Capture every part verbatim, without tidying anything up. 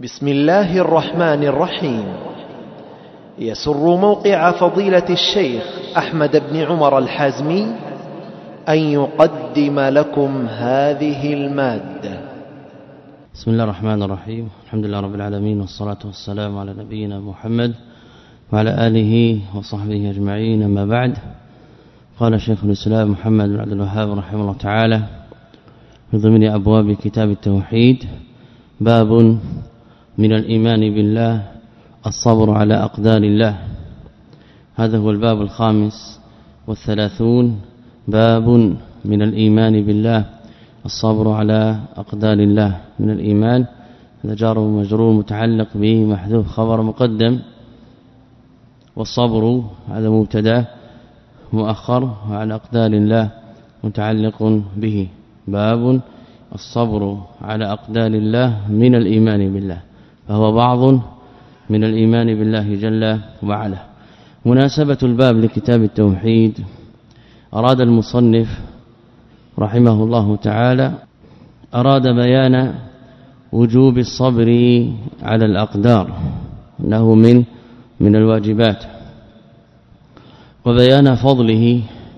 بسم الله الرحمن الرحيم. يسر موقع فضيلة الشيخ أحمد بن عمر الحازمي أن يقدم لكم هذه المادة. بسم الله الرحمن الرحيم. الحمد لله رب العالمين، والصلاة والسلام على نبينا محمد وعلى آله وصحبه أجمعين، أما بعد. قال شيخ الإسلام محمد بن عبد الوهاب رحمه الله تعالى في ضمن أبواب كتاب التوحيد: باب من الإيمان بالله الصبر على أقدار الله. هذا هو الباب الخامس والثلاثون. باب من الإيمان بالله الصبر على أقدار الله. من الإيمان هذا جار ومجرور متعلق به محذوف خبر مقدم، والصبر هذا مبتدا مؤخر، وعلى أقدار الله متعلق به. باب الصبر على أقدار الله من الإيمان بالله، فهو بعض من الإيمان بالله جل وعلا. مناسبة الباب لكتاب التوحيد: أراد المصنف رحمه الله تعالى أراد بيان وجوب الصبر على الأقدار أنه من من الواجبات، وبيان فضله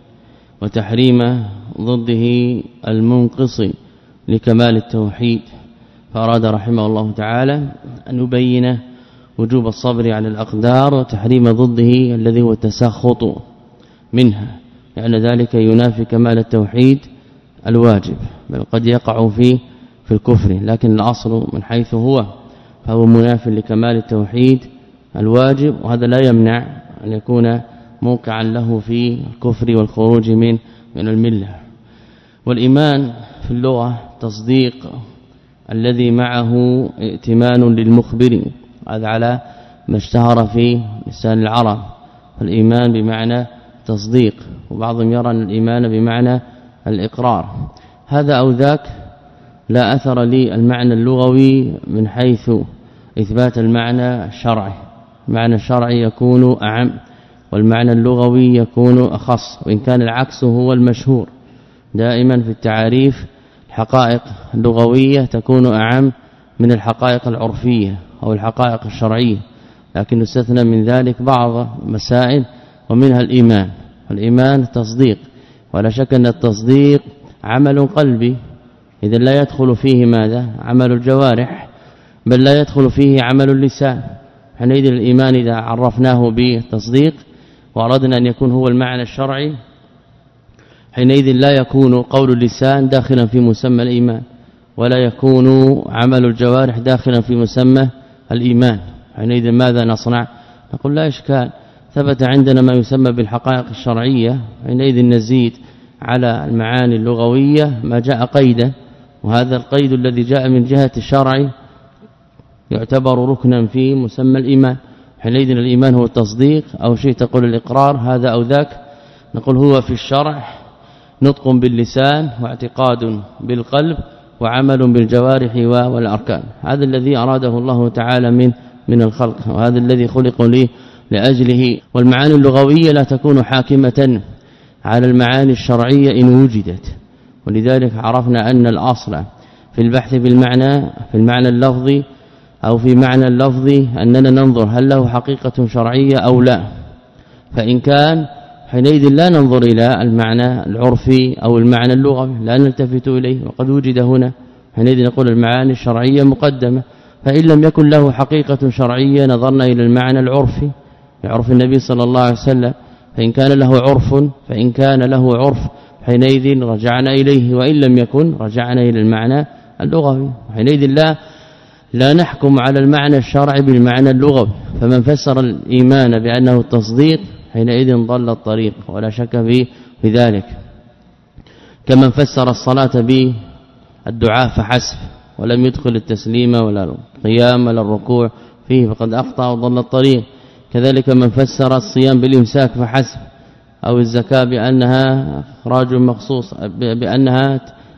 وتحريم ضده المنقص لكمال التوحيد. فأراد رحمه الله تعالى أن يبين وجوب الصبر على الأقدار وتحريم ضده الذي هو التسخط منها، لأن ذلك ينافي كمال التوحيد الواجب، بل قد يقع في في الكفر، لكن الأصل من حيث هو فهو منافي لكمال التوحيد الواجب، وهذا لا يمنع أن يكون موقعا له في الكفر والخروج من من الملة. والإيمان في اللغة تصديق الذي معه ائتمان للمخبر، هذا على ما اشتهر في لسان العرب. فالإيمان بمعنى تصديق، وبعضهم يرى أن الإيمان بمعنى الإقرار. هذا أو ذاك لا أثر لي المعنى اللغوي من حيث إثبات المعنى الشرعي. المعنى الشرعي يكون أعم، والمعنى اللغوي يكون أخص، وإن كان العكس هو المشهور. دائما في التعاريف الحقائق اللغوية تكون أعم من الحقائق العرفية أو الحقائق الشرعية، لكن استثنى من ذلك بعض مسائل، ومنها الإيمان. الإيمان تصديق، ولا شك أن التصديق عمل قلبي، إذا لا يدخل فيه ماذا؟ عمل الجوارح، بل لا يدخل فيه عمل اللسان. حينئذ الإيمان إذا عرفناه بالتصديق وأردنا أن يكون هو المعنى الشرعي، حينئذ لا يكون قول اللسان داخلا في مسمى الإيمان، ولا يكون عمل الجوارح داخلا في مسمى الإيمان. حينئذ ماذا نصنع؟ نقول لا إشكال، ثبت عندنا ما يسمى بالحقائق الشرعية، حينئذ نزيد على المعاني اللغوية ما جاء قيدا، وهذا القيد الذي جاء من جهة الشرع يعتبر ركنا في مسمى الإيمان. حينئذ الإيمان هو التصديق، أو شيء تقول الإقرار، هذا أو ذاك. نقول هو في الشرع نطق باللسان واعتقاد بالقلب وعمل بالجوارح والأركان. هذا الذي أراده الله تعالى من من الخلق، وهذا الذي خلقوا لي لأجله. والمعاني اللغوية لا تكون حاكمة على المعاني الشرعية إن وجدت، ولذلك عرفنا أن الأصل في البحث بالمعنى في المعنى اللفظي أو في معنى اللفظي أننا ننظر هل له حقيقة شرعية أو لا. فإن كان حينئذ لا ننظر إلى المعنى العرفي أو المعنى اللغوي، لا نلتفت إليه، وقد وجد هنا. حينئذ نقول المعاني الشرعية مقدمة. فإن لم يكن له حقيقة شرعية نظرنا إلى المعنى العرفي لعرف النبي صلى الله عليه وسلم، فإن كان له عرف فإن كان له عرف حينئذ رجعنا إليه، وإن لم يكن رجعنا إلى المعنى اللغوي. حينئذ لا لا نحكم على المعنى الشرعي بالمعنى اللغوي. فمن فسر الإيمان بأنه التصديق حينئذ ضل الطريق، ولا شك في ذلك. كمن فسر الصلاة بالدعاء فحسب، ولم يدخل التسليم ولا القيام ولا الركوع فيه، فقد أخطأ وضل الطريق. كذلك من فسر الصيام بالإمساك فحسب، أو الزكاة بأنها إخراج مخصوص، بأنها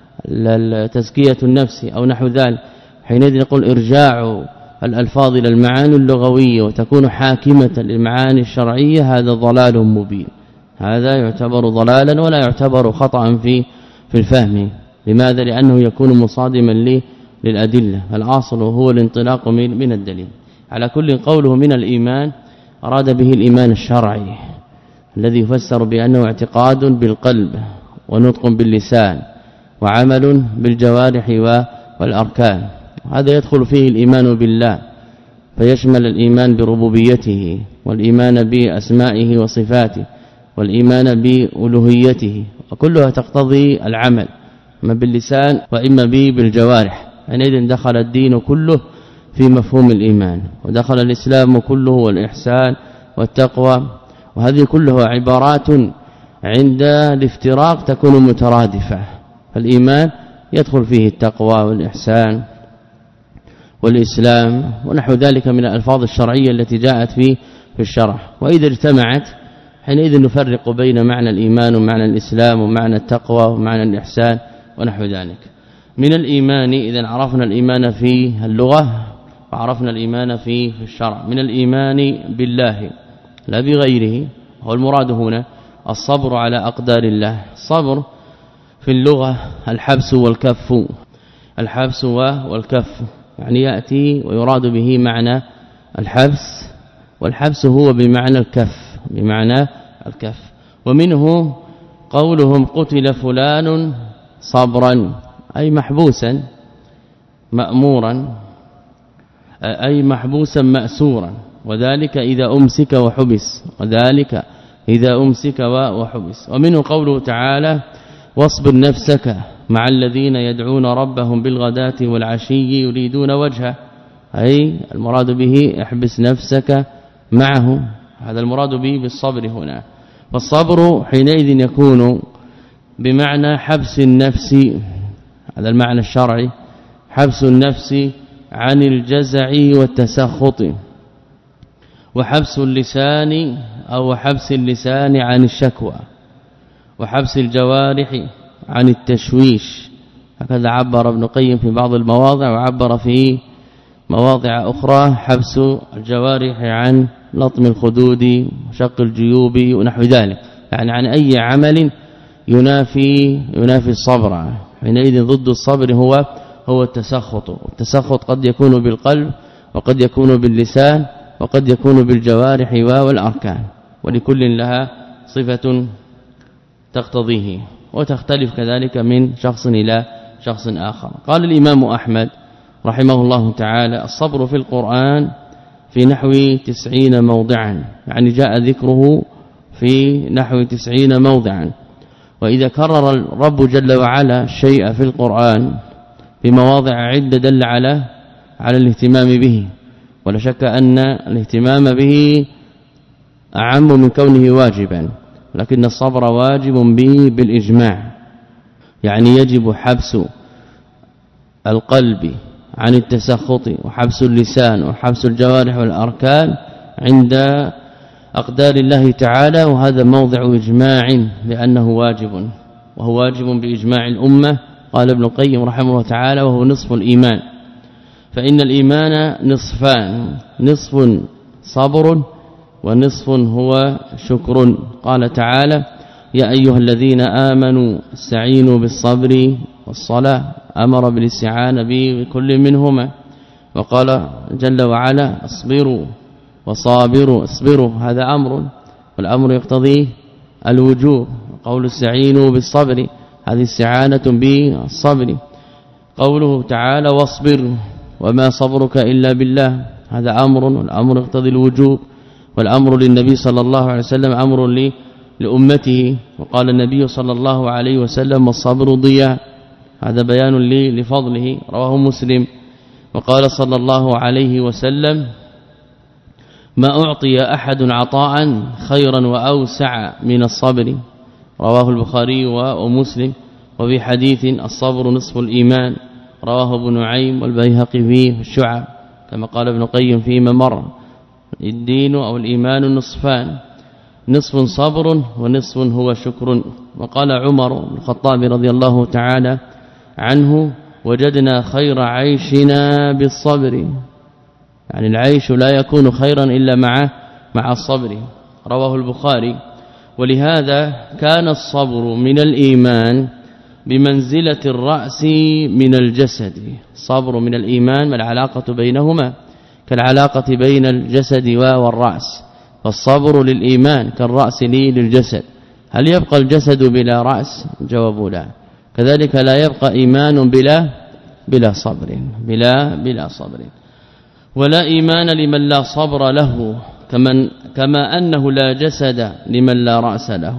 تزكية النفس أو نحو ذلك، حينئذ نقول إرجاع الألفاظ إلى المعاني اللغوية وتكون حاكمة للمعاني الشرعية، هذا ضلال مبين. هذا يعتبر ضلالا ولا يعتبر خطأ في في الفهم. لماذا؟ لأنه يكون مصادما للأدلة الأصل هو الانطلاق من من الدليل. على كل قوله من الإيمان أراد به الإيمان الشرعي الذي يفسر بأنه اعتقاد بالقلب ونطق باللسان وعمل بالجوارح والأركان. هذا يدخل فيه الإيمان بالله فيشمل الإيمان بربوبيته والإيمان بأسمائه وصفاته والإيمان بألوهيته، وكلها تقتضي العمل اما باللسان واما بالجوارح. حينئذ دخل الدين كله في مفهوم الإيمان، ودخل الإسلام كله والإحسان والتقوى، وهذه كلها عبارات عند الافتراق تكون مترادفة. فالإيمان يدخل فيه التقوى والإحسان والإسلام ونحو ذلك من الألفاظ الشرعية التي جاءت في في الشرع. وإذا اجتمعت حينئذ نفرق بين معنى الإيمان ومعنى الإسلام ومعنى التقوى ومعنى الإحسان ونحو ذلك. من الإيمان إذا عرفنا الإيمان في اللغة وعرفنا الإيمان في الشرع. من الإيمان بالله لا بغيره، هو المراد هنا الصبر على أقدار الله. الصبر في اللغة الحبس والكف، الحبس والكف يعني يأتي ويراد به معنى الحبس، والحبس هو بمعنى الكف بمعنى الكف. ومنه قولهم قتل فلان صبرا أي محبوسا مأمورا أي محبوسا مأسورا، وذلك إذا أمسك وحبس وذلك إذا أمسك وحبس. ومنه قوله تعالى واصبر نفسك مع الذين يدعون ربهم بالغداة والعشي يريدون وجهه، أي المراد به احبس نفسك معه، هذا المراد به بالصبر هنا. فالصبر حينئذ يكون بمعنى حبس النفس، هذا المعنى الشرعي، حبس النفس عن الجزع والتسخط، وحبس اللسان أو حبس اللسان عن الشكوى، وحبس الجوارح عن التشويش. هكذا عبر ابن القيم في بعض المواضع، وعبر في مواضع أخرى حبس الجوارح عن لطم الخدود وشق الجيوب ونحو ذلك، يعني عن أي عمل ينافي ينافي الصبر. حينئذ ضد الصبر هو هو التسخط. والتسخط قد يكون بالقلب وقد يكون باللسان وقد يكون بالجوارح والأركان، ولكل لها صفة تقتضيه، وتختلف كذلك من شخص إلى شخص آخر. قال الإمام أحمد رحمه الله تعالى الصبر في القرآن في نحو تسعين موضعا، يعني جاء ذكره في نحو تسعين موضعا. وإذا كرر الرب جل وعلا شيء في القرآن في مواضع عدة دل على على الاهتمام به، ولا شك أن الاهتمام به أعم من كونه واجبا، لكن الصبر واجب به بالإجماع، يعني يجب حبس القلب عن التسخط وحبس اللسان وحبس الجوارح والأركان عند أقدار الله تعالى، وهذا موضع إجماع بأنه واجب، وهو واجب بإجماع الأمة. قال ابن القيم رحمه الله تعالى وهو نصف الإيمان، فإن الإيمان نصفان، نصف صبر ونصف هو شكر. قال تعالى يا أيها الذين آمنوا استعينوا بالصبر والصلاة، أمر بالاستعانة بكل منهما. وقال جل وعلا اصبروا وصابروا، اصبروا هذا أمر، والأمر يقتضي الوجوب. قول استعينوا بالصبر هذه استعانة بالصبر. قوله تعالى واصبر وما صبرك إلا بالله هذا أمر، والأمر يقتضي الوجوب، والأمر للنبي صلى الله عليه وسلم أمر لأمته. وقال النبي صلى الله عليه وسلم والصبر ضياء، هذا بيان لي لفضله، رواه مسلم. وقال صلى الله عليه وسلم ما أعطي أحد عطاء خيرا وأوسع من الصبر، رواه البخاري ومسلم. وفي حديث الصبر نصف الإيمان، رواه ابن نعيم والبيهقي في الشعب، كما قال ابن القيم فيما مر الدين أو الإيمان نصفان، نصف صبر ونصف هو شكر. وقال عمر بن الخطاب رضي الله تعالى عنه وجدنا خير عيشنا بالصبر، يعني العيش لا يكون خيرا إلا مع مع الصبر، رواه البخاري. ولهذا كان الصبر من الإيمان بمنزلة الرأس من الجسد. الصبر من الإيمان، ما العلاقة بينهما؟ كالعلاقة بين الجسد والرأس، فالصبر للإيمان كالرأس للجسد. هل يبقى الجسد بلا رأس؟ جواب لا. كذلك لا يبقى إيمان بلا بلا صبر بلا بلا صبر ولا إيمان لمن لا صبر له، كمن كما أنه لا جسد لمن لا رأس له.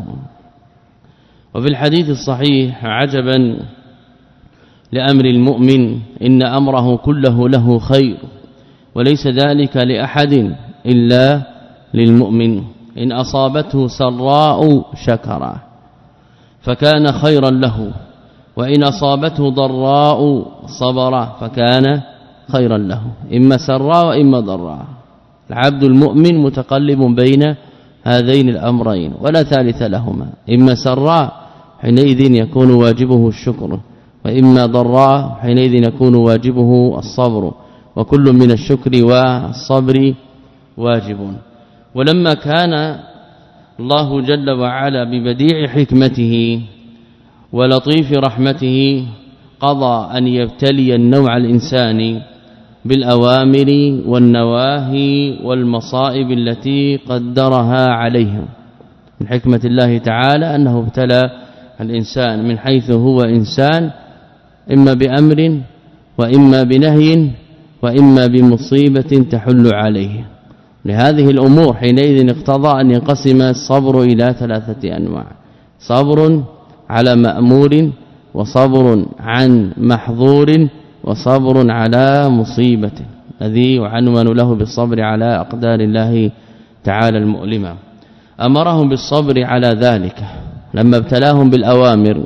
وفي الحديث الصحيح: عجبا لأمر المؤمن إن أمره كله له خير وليس ذلك لأحد إلا للمؤمن، إن أصابته سراء شكر فكان خيرا له، وإن أصابته ضراء صبر فكان خيرا له. إما سراء وإما ضراء. العبد المؤمن متقلب بين هذين الأمرين ولا ثالث لهما، إما سراء حينئذ يكون واجبه الشكر، وإما ضراء حينئذ يكون واجبه الصبر، وكل من الشكر والصبر واجب. ولما كان الله جل وعلا ببديع حكمته ولطيف رحمته قضى أن يبتلي النوع الإنساني بالأوامر والنواهي والمصائب التي قدرها عليهم. من حكمة الله تعالى أنه ابتلى الإنسان من حيث هو إنسان، إما بأمر وإما بنهي وإما بمصيبة تحل عليه. لهذه الأمور حينئذ اقتضى أن ينقسم الصبر إلى ثلاثة أنواع: صبر على مأمور، وصبر عن محظور، وصبر على مصيبة، الذي يعنون له بالصبر على أقدار الله تعالى المؤلمة. أمرهم بالصبر على ذلك لما ابتلاهم بالأوامر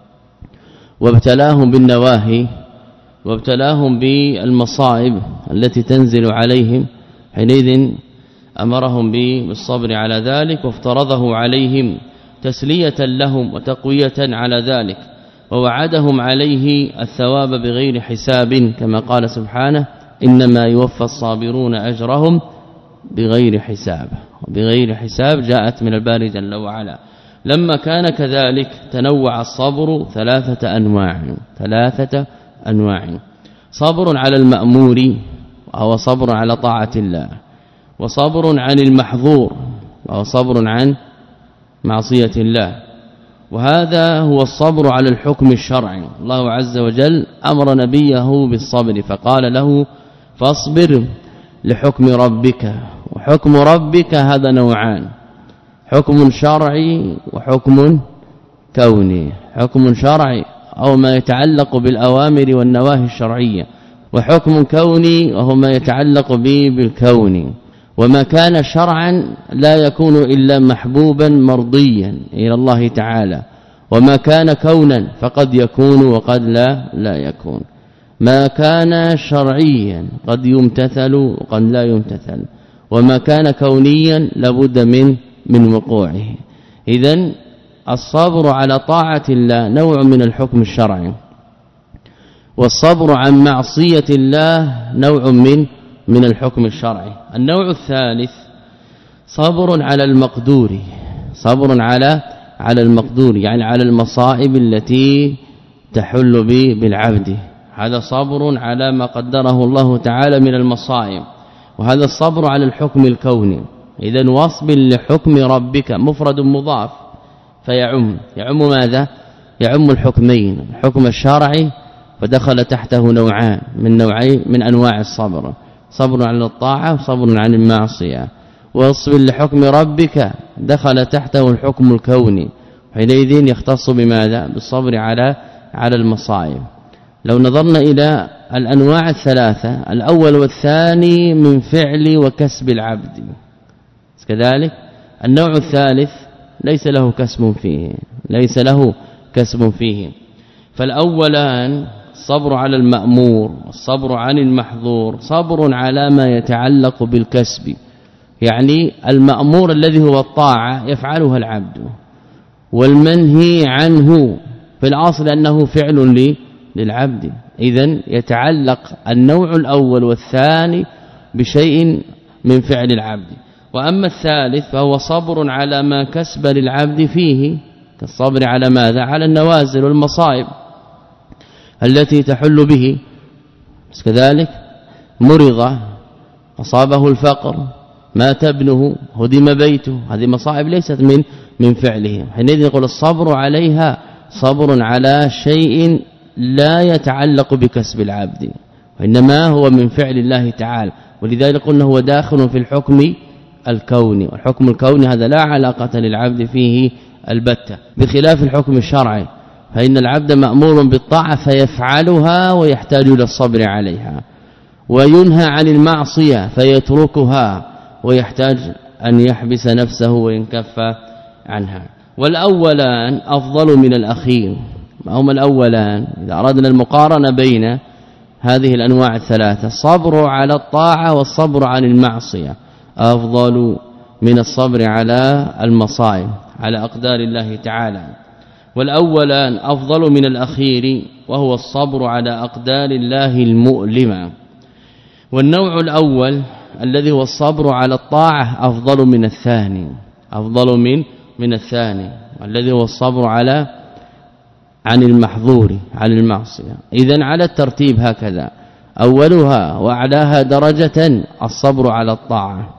وابتلاهم بالنواهي وابتلاهم بالمصائب التي تنزل عليهم، حينئذ أمرهم بالصبر على ذلك وافترضه عليهم تسلية لهم وتقوية على ذلك، ووعدهم عليه الثواب بغير حساب، كما قال سبحانه: إنما يوفى الصابرون أجرهم بغير حساب. بغير حساب جاءت من الباري جل وعلا. لما كان كذلك تنوع الصبر ثلاثة أنواع ثلاثة أنواع: صبر على المأمور وهو صبر على طاعة الله، وصبر عن المحظور وهو صبر عن معصية الله، وهذا هو الصبر على الحكم الشرعي. الله عز وجل أمر نبيه بالصبر فقال له: فاصبر لحكم ربك. وحكم ربك هذا نوعان: حكم شرعي وحكم كوني. حكم شرعي أو ما يتعلق بالأوامر والنواهي الشرعية، وحكم كوني وهو ما يتعلق به بالكون. وما كان شرعا لا يكون إلا محبوبا مرضيا إلى الله تعالى، وما كان كونا فقد يكون وقد لا لا يكون. ما كان شرعيا قد يمتثل وقد لا يمتثل، وما كان كونيا لابد من من وقوعه. إذن الصبر على طاعة الله نوع من الحكم الشرعي، والصبر عن معصية الله نوع من من الحكم الشرعي. النوع الثالث صبر على المقدور، صبر على على المقدور يعني على المصائب التي تحل به بالعبد. هذا صبر على ما قدره الله تعالى من المصائب، وهذا الصبر على الحكم الكوني. إذن واصبر لحكم ربك مفرد مضاف فيعم يعم ماذا؟ يعم الحكمين، الحكم الشرعي فدخل تحته نوعان من نوعي من أنواع الصبر: صبر على الطاعة وصبر عن المعصية. واصبر لحكم ربك دخل تحته الحكم الكوني، حينئذ يختص بماذا؟ بالصبر على على المصائب. لو نظرنا إلى الأنواع الثلاثة، الأول والثاني من فعل وكسب العبد، كذلك النوع الثالث ليس له كسب فيه ليس له كسب فيه فالأولان الصبر على المأمور والصبر عن المحظور صبر على ما يتعلق بالكسب، يعني المأمور الذي هو الطاعة يفعلها العبد، والمنهي عنه في الأصل أنه فعل للعبد. إذن يتعلق النوع الأول والثاني بشيء من فعل العبد. وأما الثالث فهو صبر على ما كسب للعبد فيه، كالصبر على ماذا؟ على النوازل والمصائب التي تحل به. كذلك مرض أصابه الفقر مات ابنه هدم بيته، هذه مصائب ليست من من فعله، حينئذ نقول الصبر عليها صبر على شيء لا يتعلق بكسب العبد وإنما هو من فعل الله تعالى، ولذلك قلنا هو داخل في الحكم الكوني، والحكم الكوني هذا لا علاقة للعبد فيه البتة، بخلاف الحكم الشرعي فإن العبد مأمور بالطاعة فيفعلها ويحتاج إلى الصبر عليها، وينهى عن المعصية فيتركها ويحتاج أن يحبس نفسه وينكف عنها. والأولان أفضل من الأخير. ما هما الأولان؟ إذا أردنا المقارنة بين هذه الأنواع الثلاثة، الصبر على الطاعة والصبر عن المعصية أفضل من الصبر على المصائب على أقدار الله تعالى. والأولان أفضل من الأخير وهو الصبر على أقدار الله المؤلمة. والنوع الأول الذي هو الصبر على الطاعة أفضل من الثاني، أفضل من من الثاني الذي هو الصبر على عن المحظور عن المعصية. إذن على الترتيب هكذا، أولها وأعلاها درجة الصبر على الطاعة،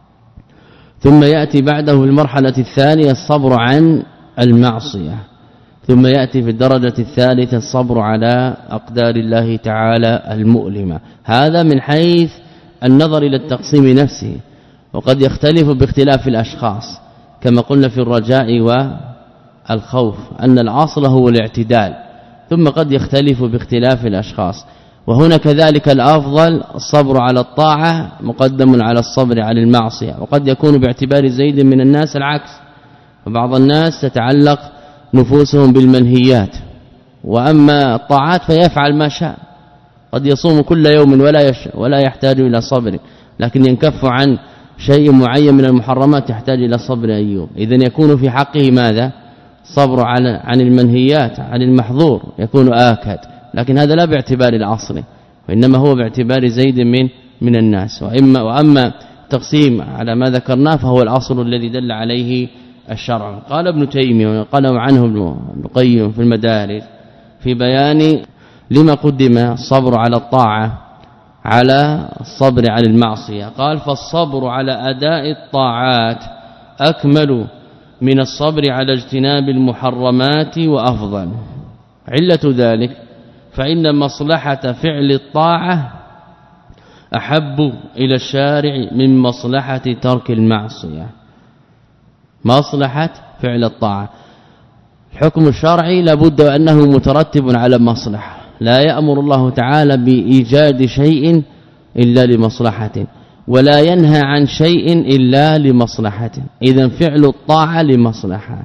ثم يأتي بعده في المرحلة الثانية الصبر عن المعصية، ثم يأتي في الدرجة الثالثة الصبر على أقدار الله تعالى المؤلمة. هذا من حيث النظر إلى التقسيم نفسه، وقد يختلف باختلاف الأشخاص كما قلنا في الرجاء والخوف أن الأصل هو الاعتدال، ثم قد يختلف باختلاف الأشخاص. وهنا كذلك الأفضل الصبر على الطاعة مقدم على الصبر على المعصية، وقد يكون باعتبار زيد من الناس العكس، فبعض الناس تتعلق نفوسهم بالمنهيات، وأما الطاعات فيفعل ما شاء، قد يصوم كل يوم ولا يش ولا يحتاج إلى صبر، لكن ينكف عن شيء معين من المحرمات يحتاج إلى صبر أيوم. إذن يكون في حقه ماذا؟ صبر على عن المنهيات عن المحظور يكون آكد، لكن هذا لا باعتبار العصر، وإنما هو باعتبار زيد من من الناس. وإما وأما تقسيم على ما ذكرناه فهو الأصل الذي دل عليه الشرع. قال ابن تيمية وقال عنه ابن القيم في المدارج في بيان لما قدم الصبر على الطاعة على الصبر على المعصية، قال فالصبر على أداء الطاعات أكمل من الصبر على اجتناب المحرمات وأفضل. علة ذلك فإن مصلحة فعل الطاعة أحب إلى الشارع من مصلحة ترك المعصية. مصلحة فعل الطاعة، الحكم الشرعي لابد أنه مترتب على مصلحة، لا يأمر الله تعالى بإيجاد شيء إلا لمصلحة، ولا ينهى عن شيء إلا لمصلحة. إذن فعل الطاعة لمصلحة،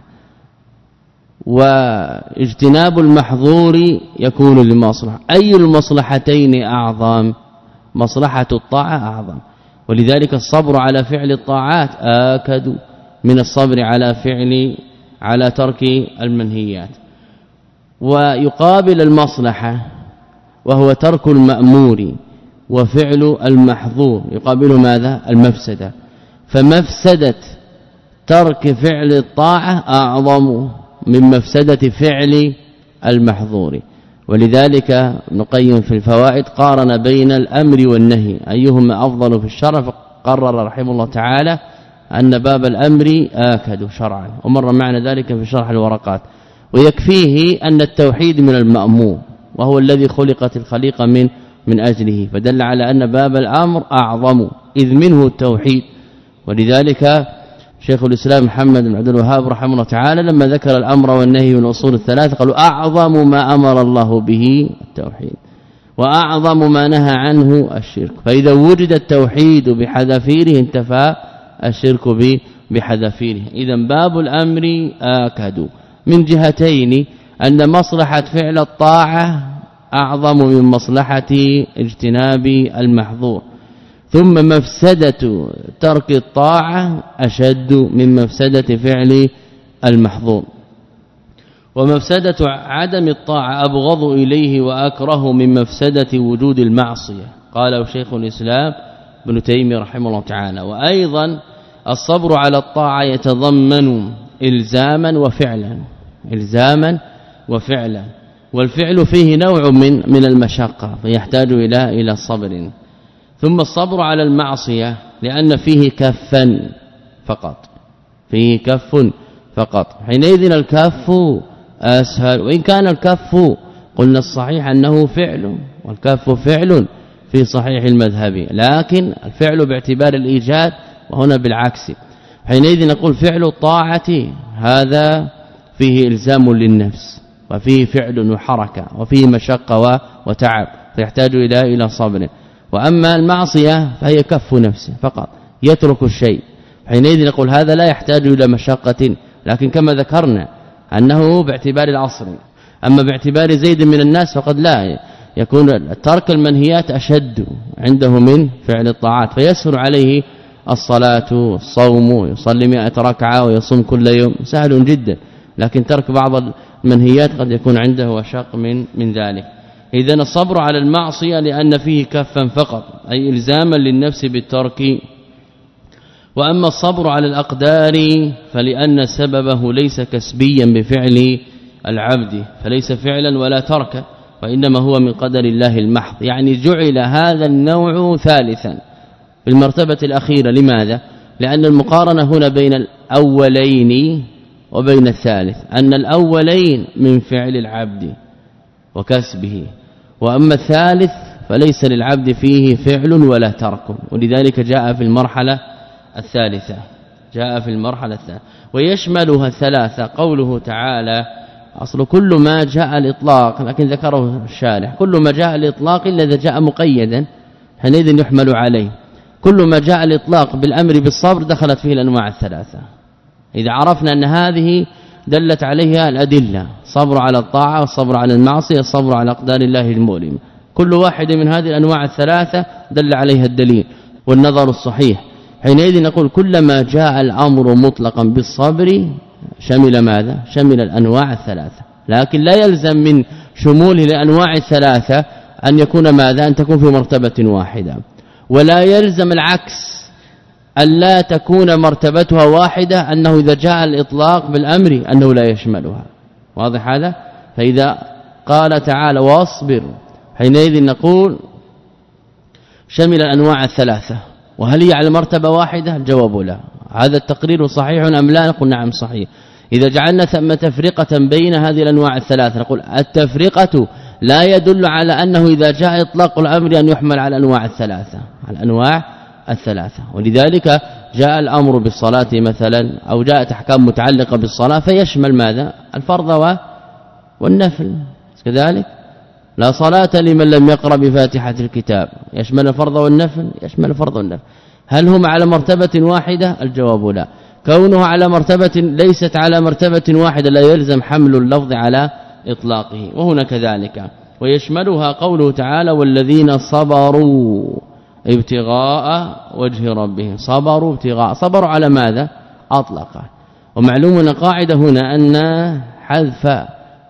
واجتناب المحظور يكون لمصلحة. أي المصلحتين أعظم؟ مصلحة الطاعة أعظم، ولذلك الصبر على فعل الطاعات آكد من الصبر على فعل على ترك المنهيات. ويقابل المصلحة وهو ترك المأمور وفعل المحظور يقابله ماذا؟ المفسدة، فمفسدة ترك فعل الطاعة أعظم من مفسدة فعل المحظور. ولذلك ابن القيم في الفوائد قارن بين الأمر والنهي أيهما أفضل في الشرع، فقرر رحمه الله تعالى أن باب الأمر آكد شرعا، ومر معنا ذلك في شرح الورقات. ويكفيه أن التوحيد من المأمور وهو الذي خلقت الخليقة من من أجله، فدل على أن باب الأمر أعظم إذ منه التوحيد. ولذلك شيخ الإسلام محمد بن عبد الوهاب رحمه الله تعالى لما ذكر الأمر والنهي من أصول الثلاث قالوا أعظم ما أمر الله به التوحيد، وأعظم ما نهى عنه الشرك، فإذا وجد التوحيد بحذافيره انتفى الشرك بحذافيره. إذن باب الأمر آكد من جهتين، أن مصلحة فعل الطاعة أعظم من مصلحة اجتناب المحظور، ثم مفسدة ترك الطاعة أشد من مفسدة فعل المحظور، ومفسدة عدم الطاعة أبغض إليه وأكره من مفسدة وجود المعصية، قاله شيخ الإسلام ابن تيمية رحمه الله تعالى. وأيضا الصبر على الطاعة يتضمن إلزاما وفعلا، إلزاما وفعلا. والفعل فيه نوع من من المشقة فيحتاج إلى إلى الصبر. ثم الصبر على المعصية لأن فيه كفا فقط فيه كف فقط حينئذ الكف أسهل. وإن كان الكف قلنا الصحيح أنه فعل والكف فعل في صحيح المذهب لكن الفعل باعتبار الإيجاد وهنا بالعكس. حينئذ نقول فعل الطاعة هذا فيه إلزام للنفس وفيه فعل وحركة وفيه مشقة وتعب فيحتاج إلى إلى صبر. وأما المعصية فهي كف نفسه فقط يترك الشيء حينئذ نقول هذا لا يحتاج إلى مشقة لكن كما ذكرنا أنه باعتبار العصر. أما باعتبار زيد من الناس فقد لا يكون ترك المنهيات أشد عنده من فعل الطاعات فيسهل عليه الصلاة والصوم يصلي مئة ركعة ويصوم كل يوم سهل جدا لكن ترك بعض المنهيات قد يكون عنده أشق من من ذلك. إذن الصبر على المعصية لأن فيه كفا فقط أي إلزاما للنفس بالترك. وأما الصبر على الأقدار فلأن سببه ليس كسبيا بفعل العبد فليس فعلا ولا تركا وإنما هو من قدر الله المحض. يعني جعل هذا النوع ثالثا في المرتبة الأخيرة. لماذا؟ لأن المقارنة هنا بين الأولين وبين الثالث أن الأولين من فعل العبد وكسبه وأما الثالث فليس للعبد فيه فعل ولا ترك ولذلك جاء في المرحلة الثالثة جاء في المرحلة الثالثة. ويشملها الثلاثة قوله تعالى أصل كل ما جاء الإطلاق لكن ذكره الشارح كل ما جاء الإطلاق إلا إذا جاء مقيدا حينئذ يحمل عليه. كل ما جاء الإطلاق بالأمر بالصبر دخلت فيه الأنواع الثلاثة. إذا عرفنا أن هذه دلت عليها الأدلة صبر على الطاعة والصبر على المعصية الصبر على أقدار الله المؤلمة كل واحد من هذه الأنواع الثلاثة دل عليها الدليل والنظر الصحيح. حينئذ نقول كلما جاء الأمر مطلقا بالصبر شمل ماذا؟ شمل الأنواع الثلاثة لكن لا يلزم من شموله الأنواع الثلاثة أن يكون ماذا؟ أن تكون في مرتبة واحدة ولا يلزم العكس ألا تكون مرتبتها واحدة أنه إذا جاء الإطلاق بالأمر أنه لا يشملها. واضح هذا؟ فإذا قال تعالى واصبر حينئذ نقول شمل الأنواع الثلاثة. وهل هي على مرتبة واحدة؟ الجواب لا. هذا التقرير صحيح أم لا؟ نقول نعم صحيح. إذا جعلنا ثم تفرقة بين هذه الأنواع الثلاثة نقول التفرقة لا يدل على أنه إذا جاء إطلاق الأمر أن يحمل على الأنواع الثلاثة على الأنواع الثلاثة. ولذلك جاء الأمر بالصلاة مثلا أو جاءت أحكام متعلقة بالصلاة فيشمل ماذا؟ الفرض والنفل كذلك. لا صلاة لمن لم يقرأ بفاتحة الكتاب يشمل الفرض والنفل يشمل الفرض والنفل. هل هم على مرتبة واحدة؟ الجواب لا. كونه على مرتبة ليست على مرتبة واحدة لا يلزم حمل اللفظ على إطلاقه. وهنا كذلك. ويشملها قوله تعالى والذين صبروا ابتغاء وجه ربهم صبروا ابتغاء صبروا على ماذا؟ أطلق. ومعلوم قاعدة هنا أن حذف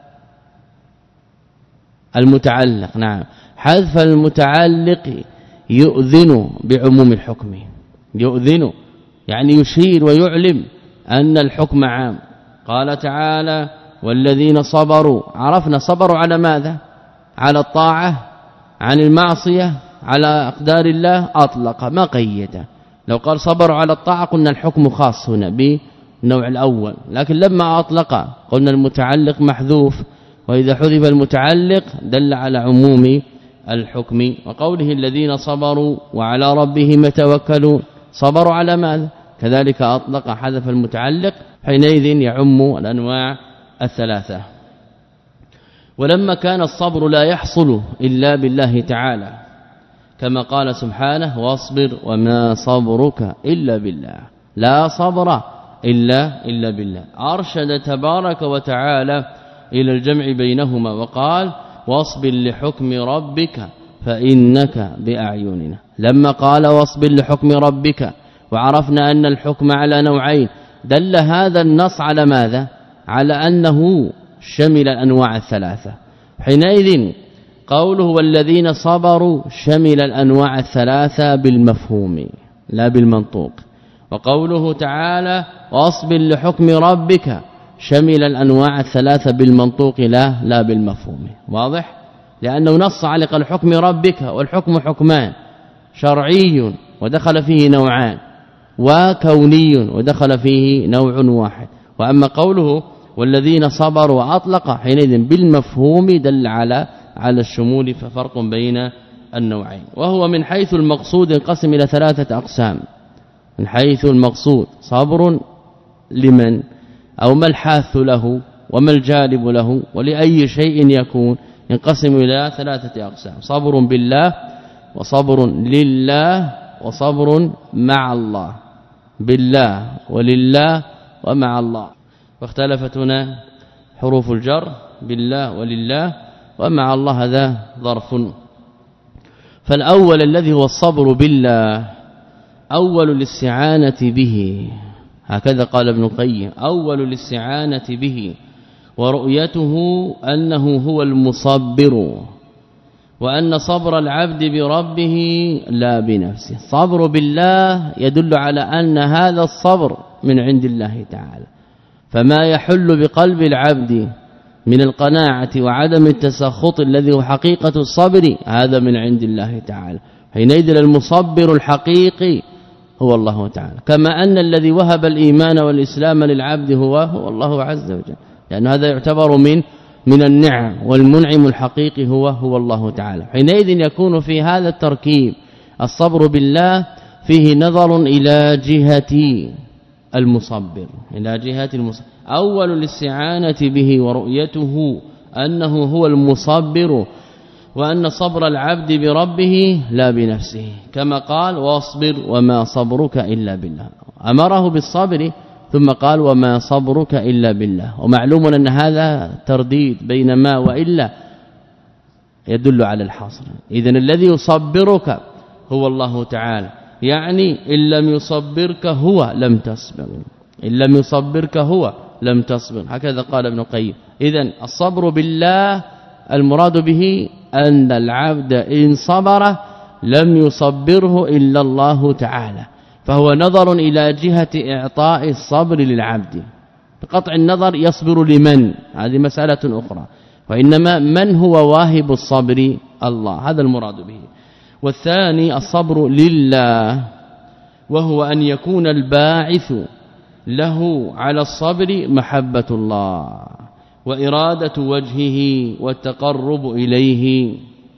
المتعلق نعم حذف المتعلق يؤذن بعموم الحكم يؤذن يعني يشير ويعلم أن الحكم عام. قال تعالى والذين صبروا عرفنا صبروا على ماذا؟ على الطاعة عن المعصية على أقدار الله أطلق ما قيده. لو قال صبروا على الطاعة قلنا الحكم خاص هنا بالنوع الأول لكن لما أطلق قلنا المتعلق محذوف وإذا حذف المتعلق دل على عموم الحكم. وقوله الذين صبروا وعلى ربهم يتوكلون صبروا على ماذا؟ كذلك أطلق حذف المتعلق حينئذ يعم الأنواع الثلاثة. ولما كان الصبر لا يحصل إلا بالله تعالى كما قال سبحانه واصبر وما صبرك إلا بالله لا صبر إلا إلا بالله. أرشد تبارك وتعالى إلى الجمع بينهما وقال واصبر لحكم ربك فإنك بأعيننا. لما قال واصبر لحكم ربك وعرفنا أن الحكم على نوعين دل هذا النص على ماذا؟ على أنه شمل الأنواع الثلاثة. حينئذ قوله والذين صبروا شمل الأنواع الثلاثة بالمفهوم لا بالمنطوق. وقوله تعالى واصبر لحكم ربك شمل الأنواع الثلاثة بالمنطوق لا لا بالمفهوم. واضح؟ لأنه نص على الحكم ربك، والحكم حكمان، شرعي ودخل فيه نوعان، وكوني ودخل فيه نوع واحد. وأما قوله والذين صبروا وأطلق حينئذ بالمفهوم دل على على الشمول، ففرق بين النوعين. وهو من حيث المقصود انقسم إلى ثلاثة أقسام. من حيث المقصود صبر لمن أو ما الحاث له وما الجالب له ولأي شيء يكون، ينقسم إلى ثلاثة أقسام: صبر بالله، وصبر لله، وصبر مع الله. بالله ولله ومع الله. واختلفت هنا حروف الجر، بالله ولله ومع الله هذا ظرف. فالأول الذي هو الصبر بالله أول الاستعانة به، هكذا قال ابن القيم: أول الاستعانة به ورؤيته أنه هو المصبر، وأن صبر العبد بربه لا بنفسه. صبر بالله يدل على أن هذا الصبر من عند الله تعالى، فما يحل بقلب العبد من القناعة وعدم التسخط الذي هو حقيقة الصبر هذا من عند الله تعالى. حينئذ المصبر الحقيقي هو الله تعالى، كما أن الذي وهب الإيمان والإسلام للعبد هو هو الله عز وجل، لأن هذا يعتبر من من النعم، والمنعم الحقيقي هو هو الله تعالى. حينئذ يكون في هذا التركيب الصبر بالله فيه نظر إلى جهة المصبر، إلى جهة المصبر. أول الاستعانة به ورؤيته أنه هو المصبر، وأن صبر العبد بربه لا بنفسه، كما قال: واصبر وما صبرك إلا بالله. أمره بالصبر ثم قال: وما صبرك إلا بالله. ومعلوم أن هذا ترديد بين ما وإلا يدل على الحصر. إذن الذي يصبرك هو الله تعالى، يعني إن لم يصبرك هو لم تصبر، إن لم يصبرك هو لم تصبر، هكذا قال ابن القيم. إذن الصبر بالله المراد به أن العبد إن صبر لم يصبره إلا الله تعالى، فهو نظر إلى جهة إعطاء الصبر للعبد. بقطع النظر يصبر لمن، هذه مسألة أخرى، وإنما من هو واهب الصبر؟ الله، هذا المراد به. والثاني الصبر لله، وهو أن يكون الباعث له على الصبر محبة الله وإرادة وجهه والتقرب إليه،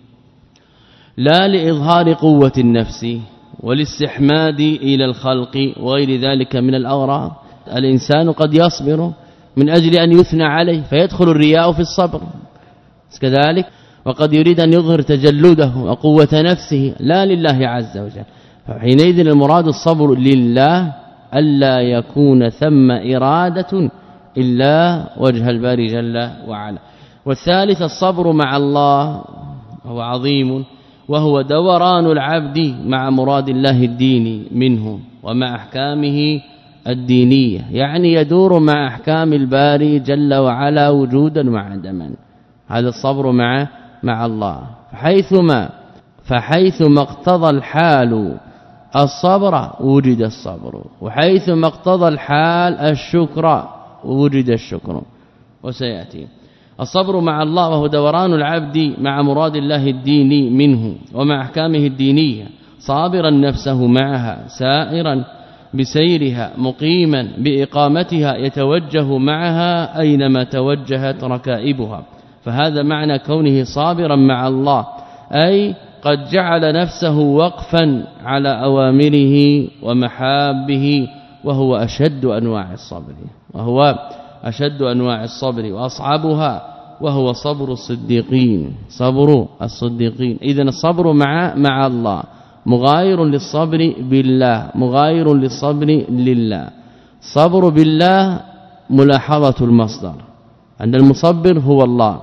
لا لإظهار قوة النفس والاستحماد إلى الخلق وغير ذلك من الأغراض. الإنسان قد يصبر من أجل أن يثنى عليه فيدخل الرياء في الصبر كذلك، وقد يريد أن يظهر تجلده وقوة نفسه لا لله عز وجل. فحينئذ المراد الصبر لله، ألا يكون ثم إرادة إلا وجه الباري جل وعلا. والثالث الصبر مع الله، هو عظيم، وهو دوران العبد مع مراد الله الديني منه ومع أحكامه الدينية، يعني يدور مع أحكام الباري جل وعلا وجودا وعدما. هذا الصبر مع مع الله. فحيثما فحيثما اقتضى الحال الصبر وجد الصبر، وحيثما اقتضى الحال الشكر وجد الشكر. وسيأتي الصبر مع الله وهو دوران العبد مع مراد الله الديني منه ومع أحكامه الدينية، صابرا نفسه معها، سائرا بسيرها، مقيما بإقامتها، يتوجه معها أينما توجهت ركائبها. فهذا معنى كونه صابرا مع الله، أي قد جعل نفسه وقفا على أوامره ومحابه، وهو أشد أنواع الصبر وهو أشد أنواع الصبر وأصعبها، وهو صبر الصديقين، صبر الصديقين. إذن الصبر مع مع الله مغاير للصبر بالله، مغاير للصبر لله. صبر بالله ملاحظة المصدر، أن المصبر هو الله.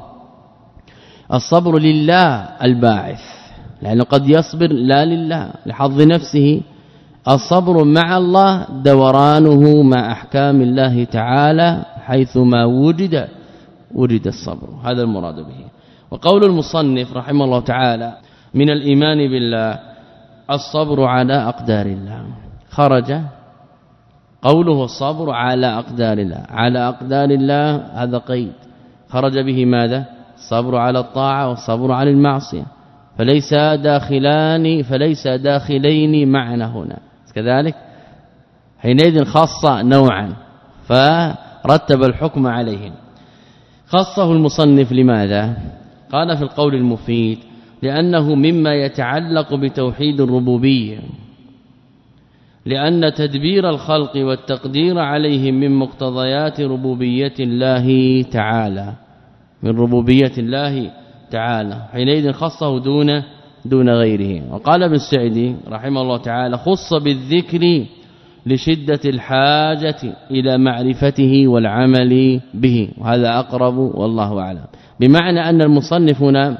الصبر لله الباعث، لأنه قد يصبر لا لله لحظ نفسه. الصبر مع الله دورانه مع أحكام الله تعالى، حيثما وجد وجد الصبر، هذا المراد به. وقول المصنف رحمه الله تعالى: من الإيمان بالله الصبر على أقدار الله، خرج قوله الصبر على أقدار الله، على أقدار الله هذا قيد خرج به ماذا؟ الصبر على الطاعة والصبر على المعصية، فليس داخلان فليس داخلين معنا هنا كذلك. حينئذ خص نوعا فرتب الحكم عليهم. خصه المصنف لماذا؟ قال في القول المفيد لأنه مما يتعلق بتوحيد الربوبية، لأن تدبير الخلق والتقدير عليهم من مقتضيات ربوبية الله تعالى، من ربوبية الله تعالى، حينئذ خصه دون دون غيره. وقال ابن السعدي رحمه الله تعالى خص بالذكر لشدة الحاجة إلى معرفته والعمل به، وهذا أقرب والله أعلم. بمعنى أن المصنف هنا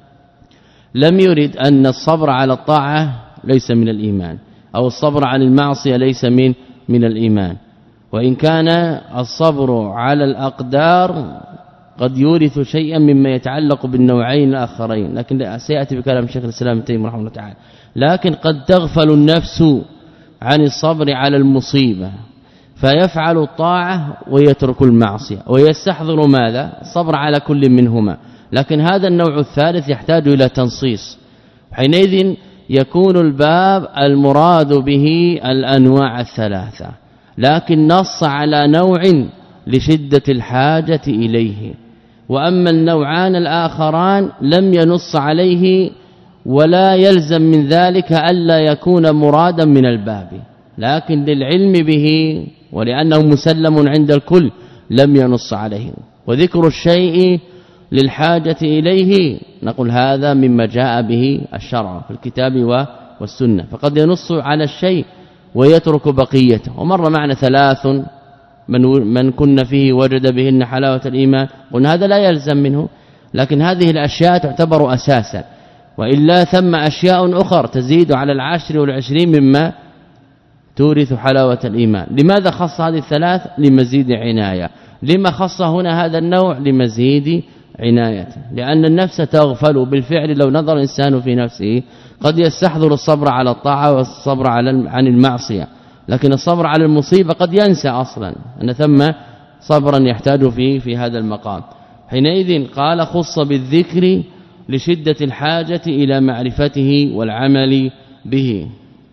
لم يرد أن الصبر على الطاعة ليس من الإيمان، أو الصبر عن المعصية ليس من من الإيمان، وإن كان الصبر على الأقدار قد يورث شيئا مما يتعلق بالنوعين الآخرين، لكن سيأتي بكلام شيخ الإسلام ابن تيمية رحمه الله تعالى. لكن قد تغفل النفس عن الصبر على المصيبة فيفعل الطاعة ويترك المعصية، ويستحضر ماذا؟ الصبر على كل منهما. لكن هذا النوع الثالث يحتاج إلى تنصيص، حينئذ يكون الباب المراد به الأنواع الثلاثة، لكن نص على نوع لشدة الحاجة إليه، وأما النوعان الآخران لم ينص عليه، ولا يلزم من ذلك ألا يكون مرادا من الباب، لكن للعلم به ولأنه مسلم عند الكل لم ينص عليه. وذكر الشيء للحاجة إليه نقول هذا مما جاء به الشرع في الكتاب والسنة، فقد ينص على الشيء ويترك بقيته. ومر معنا ثلاث من من كن فيه وجد بهن حلاوة الإيمان، قلنا هذا لا يلزم منه، لكن هذه الأشياء تعتبر أساسا، وإلا ثم أشياء أخرى تزيد على العشر والعشرين مما تورث حلاوة الإيمان. لماذا خص هذه الثلاث؟ لمزيد عناية. لما خص هنا هذا النوع؟ لمزيد عناية، لأن النفس تغفل بالفعل. لو نظر الإنسان في نفسه قد يستحضر الصبر على الطاعة والصبر على عن المعصية، لكن الصبر على المصيبة قد ينسى أصلا أن ثم صبرا يحتاج فيه في هذا المقام. حينئذ قال خص بالذكر لشدة الحاجة إلى معرفته والعمل به،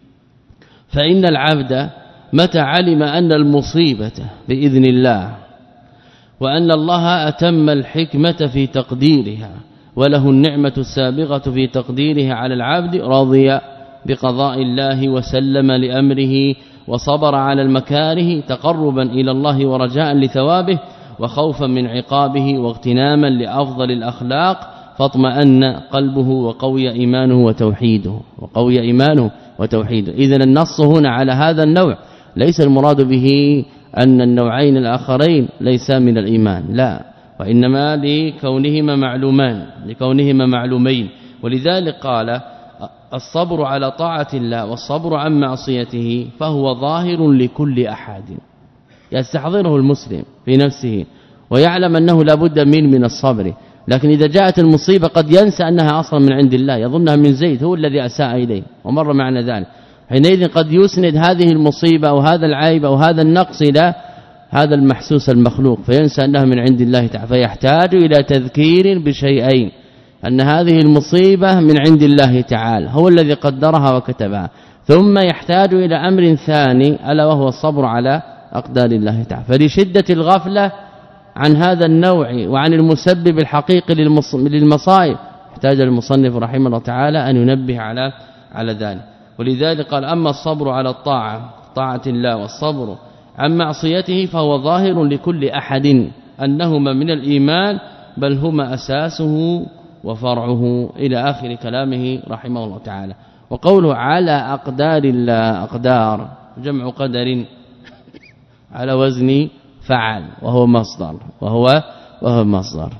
فإن العبد متى علم أن المصيبة بإذن الله، وأن الله أتم الحكمة في تقديرها، وله النعمة السابغة في تقديرها على العبد، رضي بقضاء الله وسلم لأمره، وصبر على المكاره تقربا إلى الله ورجاء لثوابه، وخوفا من عقابه واغتناما لأفضل الأخلاق، فاطمأن قلبه وقوي إيمانه وتوحيده وقوي إيمانه وتوحيده. إذن النص هنا على هذا النوع ليس المراد به أن النوعين الآخرين ليس من الإيمان، لا، وإنما لكونهما معلومان لكونهما معلومين. ولذلك قال الصبر على طاعة الله والصبر عن معصيته فهو ظاهر لكل أحد، يستحضره المسلم في نفسه ويعلم أنه لا بد من من الصبر، لكن إذا جاءت المصيبة قد ينسى أنها أصلا من عند الله، يظنها من زيد هو الذي أساء إليه، ومر معنا ذلك. حينئذ قد يسند هذه المصيبة أو هذا العيب أو هذا النقص إلى هذا المحسوس المخلوق، فينسى أنها من عند الله تعالى، فيحتاج إلى تذكير بشيئين: أن هذه المصيبة من عند الله تعالى هو الذي قدرها وكتبها، ثم يحتاج إلى أمر ثاني ألا وهو الصبر على أقدار الله تعالى. فلشدة الغفلة عن هذا النوع وعن المسبب الحقيقي للمصائب احتاج المصنف رحمه الله تعالى أن ينبه على على ذلك. ولذلك قال أما الصبر على الطاعة طاعة الله والصبر عن معصيته فهو ظاهر لكل أحد أنهما من الإيمان، بل هما أساسه وفرعه، إلى آخر كلامه رحمه الله تعالى. وقوله على أقدار الله، أقدار جمع قدر على وزن فعل، وهو مصدر وهو وهو مصدر.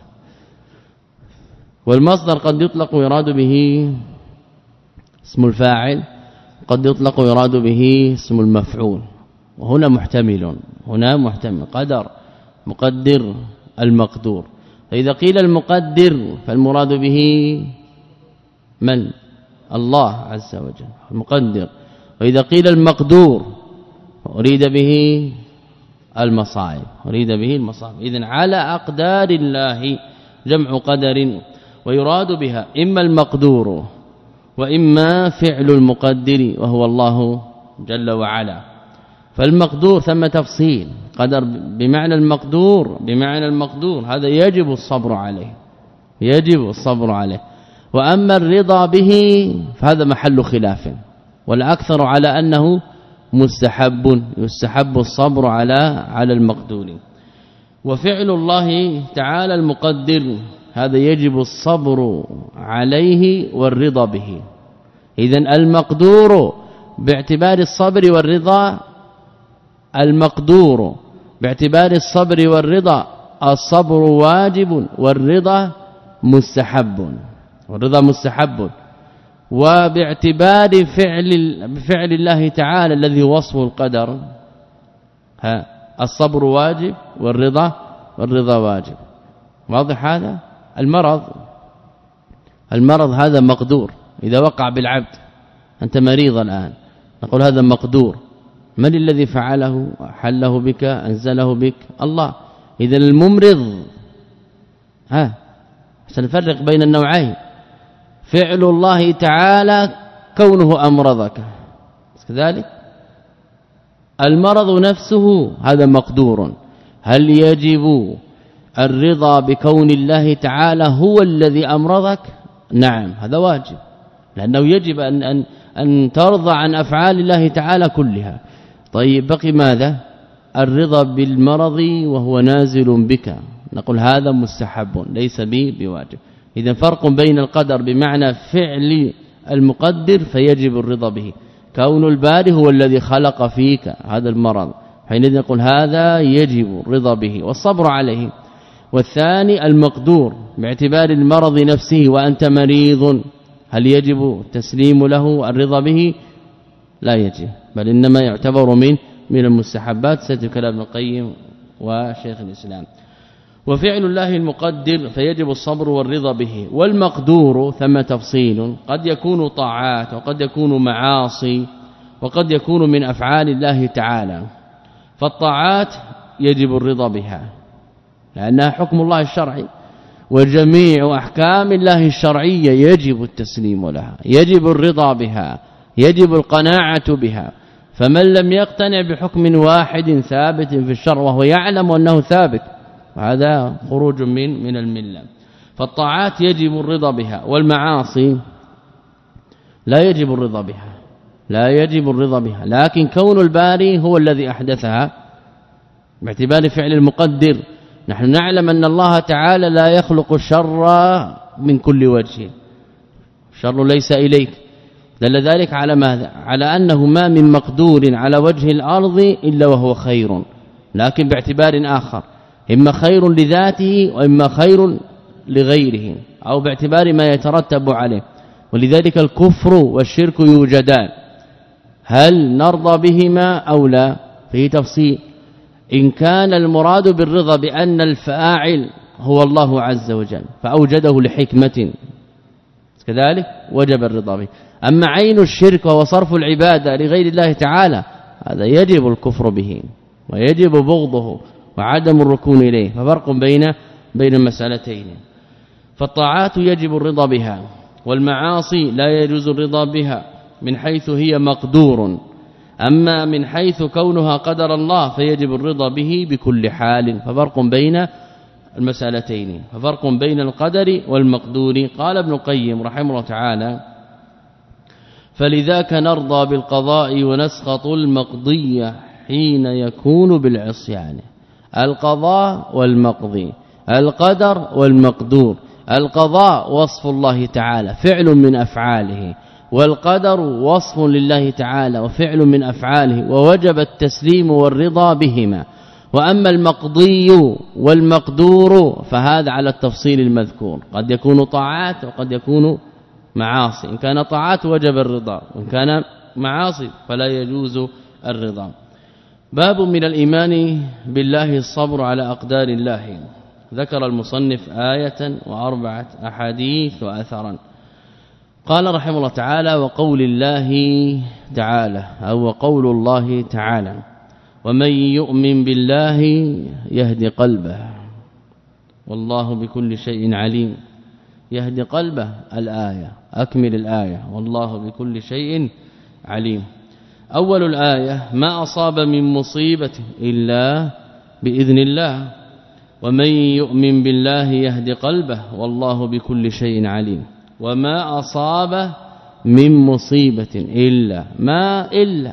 والمصدر قد يطلق ويراد به اسم الفاعل، قد يطلق ويراد به اسم المفعول، وهنا محتمل هنا محتمل قدر مقدر المقدور. فإذا قيل المقدر فالمراد به من؟ الله عز وجل المقدر. وإذا قيل المقدور أريد به المصائب أريد به المصائب. إذن على أقدار الله جمع قدر، ويراد بها إما المقدور وإما فعل المقدر وهو الله جل وعلا. فالمقدور ثم تفصيل، قدر بمعنى المقدور بمعنى المقدور هذا يجب الصبر عليه يجب الصبر عليه. وأما الرضا به فهذا محل خلاف، والأكثر على أنه مستحب يستحب الصبر على على المقدور. وفعل الله تعالى المقدر هذا يجب الصبر عليه والرضا به. إذن المقدور باعتبار الصبر والرضا المقدور باعتبار الصبر والرضا الصبر واجب والرضا مستحب والرضا مستحب. وباعتبار فعل فعل الله تعالى الذي وصفه القدر ها الصبر واجب والرضا والرضا واجب. واضح هذا؟ المرض المرض هذا مقدور إذا وقع بالعبد، أنت مريض الآن نقول هذا مقدور. من الذي فعله حله بك أنزله بك؟ الله. إذا الممرض ها سنفرق بين النوعين، فعل الله تعالى كونه أمرضك كذلك، المرض نفسه هذا مقدور. هل يجب الرضا بكون الله تعالى هو الذي أمرضك؟ نعم هذا واجب، لأنه يجب أن, أن, أن ترضى عن أفعال الله تعالى كلها. طيب بقي ماذا؟ الرضا بالمرض وهو نازل بك، نقول هذا مستحب ليس به بواجب. إذا فرق بين القدر بمعنى فعل المقدر فيجب الرضا به، كون الباري هو الذي خلق فيك هذا المرض حينئذ نقول هذا يجب الرضا به والصبر عليه. والثاني المقدور باعتبار المرض نفسه وأنت مريض، هل يجب التسليم له الرضا به؟ لا يجب، بل إنما يعتبر من من المستحبات. سيد كلام ابن القيم وشيخ الإسلام. وفعل الله المقدر فيجب الصبر والرضا به. والمقدور ثم تفصيل، قد يكون طاعات وقد يكون معاصي وقد يكون من أفعال الله تعالى. فالطاعات يجب الرضا بها لأنها حكم الله الشرعي، وجميع أحكام الله الشرعية يجب التسليم لها يجب الرضا بها يجب القناعة بها. فمن لم يقتنع بحكم واحد ثابت في الشرع وهو يعلم أنه ثابت هذا خروج من من الملة. فالطاعات يجب الرضا بها، والمعاصي لا يجب الرضا بها لا يجب الرضا بها لكن كون الباري هو الذي أحدثها باعتبار فعل المقدر. نحن نعلم أن الله تعالى لا يخلق الشر من كل وجه، الشر ليس إليك، دل ذلك على ماذا؟ على أنه ما من مقدور على وجه الأرض إلا وهو خير، لكن باعتبار آخر، إما خير لذاته وإما خير لغيره أو باعتبار ما يترتب عليه. ولذلك الكفر والشرك يوجدان، هل نرضى بهما أو لا؟ فيه تفصيل. إن كان المراد بالرضا بأن الفاعل هو الله عز وجل فأوجده لحكمة كذلك وجب الرضا به. أما عين الشرك وهو صرف العبادة لغير الله تعالى هذا يجب الكفر به ويجب بغضه وعدم الركون إليه. ففرق بين بين المسألتين. فالطاعات يجب الرضا بها، والمعاصي لا يجوز الرضا بها من حيث هي مقدور. أما من حيث كونها قدر الله فيجب الرضا به بكل حال. ففرق بين المسألتين ففرق بين القدر والمقدور. قال ابن القيم رحمه الله تعالى: فلذاك نرضى بالقضاء ونسخط المقضي حين يكون بالعصيان. القضاء والمقضي، القدر والمقدور. القضاء وصف الله تعالى فعل من أفعاله، والقدر وصف لله تعالى وفعل من أفعاله، ووجب التسليم والرضا بهما. وأما المقضي والمقدور فهذا على التفصيل المذكور، قد يكون طاعات وقد يكون معاصي. إن كان طاعات وجب الرضا، وإن كان معاصي فلا يجوز الرضا. باب من الإيمان بالله الصبر على أقدار الله. ذكر المصنف آية وأربعة أحاديث وأثرا. قال رحمه الله تعالى: وقول الله تعالى أو وقول الله تعالى ومن يؤمن بالله يهدي قلبه والله بكل شيء عليم. يهدي قلبه الآية، أكمل الآية، والله بكل شيء عليم. أول الآية ما أصاب من مصيبة إلا بإذن الله ومن يؤمن بالله يهدي قلبه والله بكل شيء عليم. وما أصاب من مصيبة إلا، ما إلا،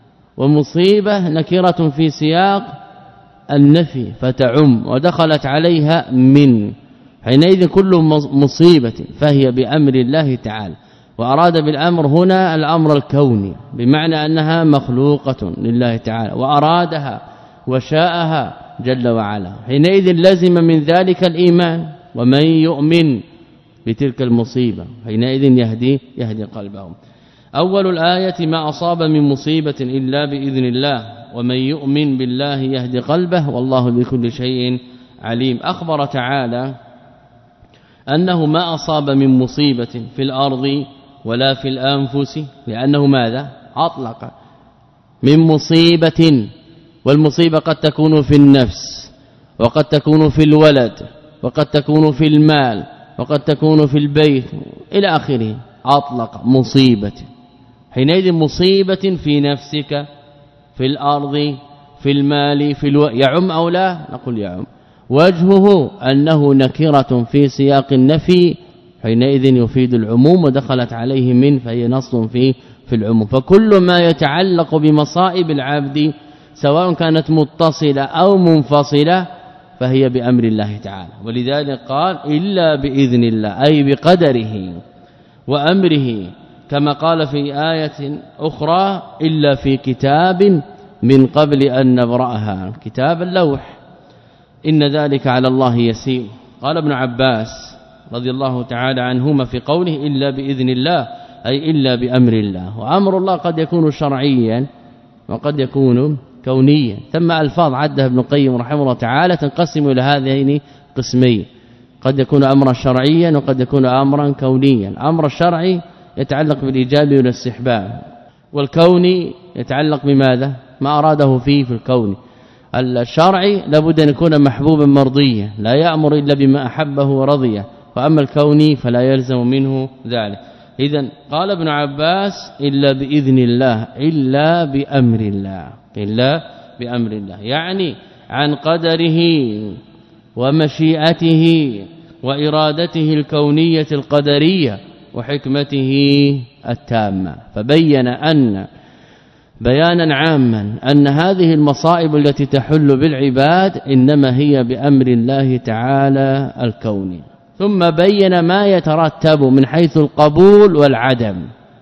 ومصيبة نكرة في سياق النفي فتعم ودخلت عليها من، حينئذ كل مصيبة فهي بأمر الله تعالى. وأراد بالأمر هنا الأمر الكوني بمعنى أنها مخلوقة لله تعالى وأرادها وشاءها جل وعلا، حينئذ لزم من ذلك الإيمان. ومن يؤمن بتلك المصيبة حينئذ يهدي يهدي قلبهم. أول الآية ما أصاب من مصيبة إلا بإذن الله ومن يؤمن بالله يهدي قلبه والله بكل شيء عليم. أخبر تعالى أنه ما أصاب من مصيبة في الأرض ولا في الأنفس، لأنه ماذا أطلق من مصيبة، والمصيبة قد تكون في النفس وقد تكون في الولد وقد تكون في المال وقد تكون في البيت إلى آخره. أطلق مصيبة، حينئذ مصيبة في نفسك في الأرض في المال في الو... يعم أو لا؟ نقول يعم. وجهه أنه نكرة في سياق النفي حينئذ يفيد العموم ودخلت عليه من، فهي نص في في العموم. فكل ما يتعلق بمصائب العبد سواء كانت متصلة أو منفصلة فهي بأمر الله تعالى. ولذلك قال إلا بإذن الله أي بقدره وأمره، كما قال في آية أخرى إلا في كتاب من قبل أن نبرأها، كتاب اللوح، إن ذلك على الله يسير. قال ابن عباس رضي الله تعالى عنهما في قوله إلا بإذن الله أي إلا بأمر الله. وأمر الله قد يكون شرعيا وقد يكون كونيا. ثم الفاظ عدها ابن القيم رحمه الله تعالى تنقسم إلى هذين قسمين، قد يكون أمرا شرعيا وقد يكون أمرا كونيا. الأمر الشرعي يتعلق بالإيجاب والاستحباب، والكوني يتعلق بماذا ما أراده فيه في الكون. الشرعي لابد أن يكون محبوبا مرضيا لا يأمر إلا بما أحبه ورضيه، وأما الكوني فلا يلزم منه ذلك. إذن قال ابن عباس إلا بإذن الله إلا بأمر الله، إلا بأمر الله يعني عن قدره ومشيئته وإرادته الكونية القدرية وحكمته التامة. فبين أن بيانا عاما أن هذه المصائب التي تحل بالعباد إنما هي بأمر الله تعالى الكوني. ثم بين ما يترتب من حيث القبول والعدم،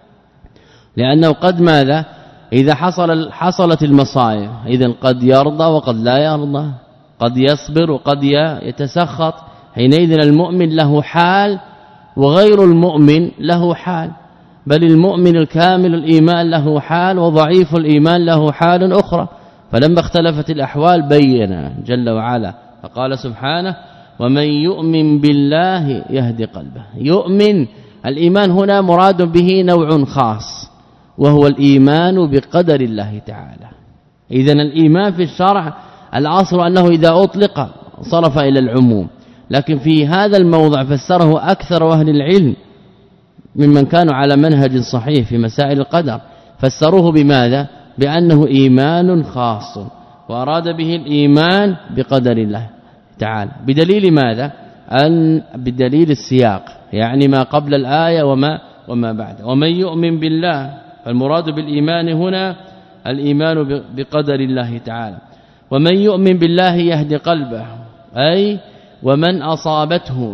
لأنه قد ماذا إذا حصل حصلت المصائب إذن قد يرضى وقد لا يرضى، قد يصبر وقد يتسخط. حينئذ المؤمن له حال وغير المؤمن له حال، بل المؤمن الكامل الإيمان له حال وضعيف الإيمان له حال أخرى. فلما اختلفت الأحوال بين جل وعلا فقال سبحانه ومن يؤمن بالله يهدي قلبه. يؤمن الإيمان هنا مراد به نوع خاص وهو الإيمان بقدر الله تعالى. إذن الإيمان في الشرع الأصل أنه إذا أطلق صرف إلى العموم، لكن في هذا الموضع فسره أكثر أهل العلم ممن كانوا على منهج صحيح في مسائل القدر، فسروه بماذا بأنه إيمان خاص وأراد به الإيمان بقدر الله تعالى. بدليل ماذا أن بدليل السياق يعني ما قبل الآية وما وما بعد. ومن يؤمن بالله، فالمراد بالإيمان هنا الإيمان بقدر الله تعالى. ومن يؤمن بالله يهدي قلبه أي ومن أصابته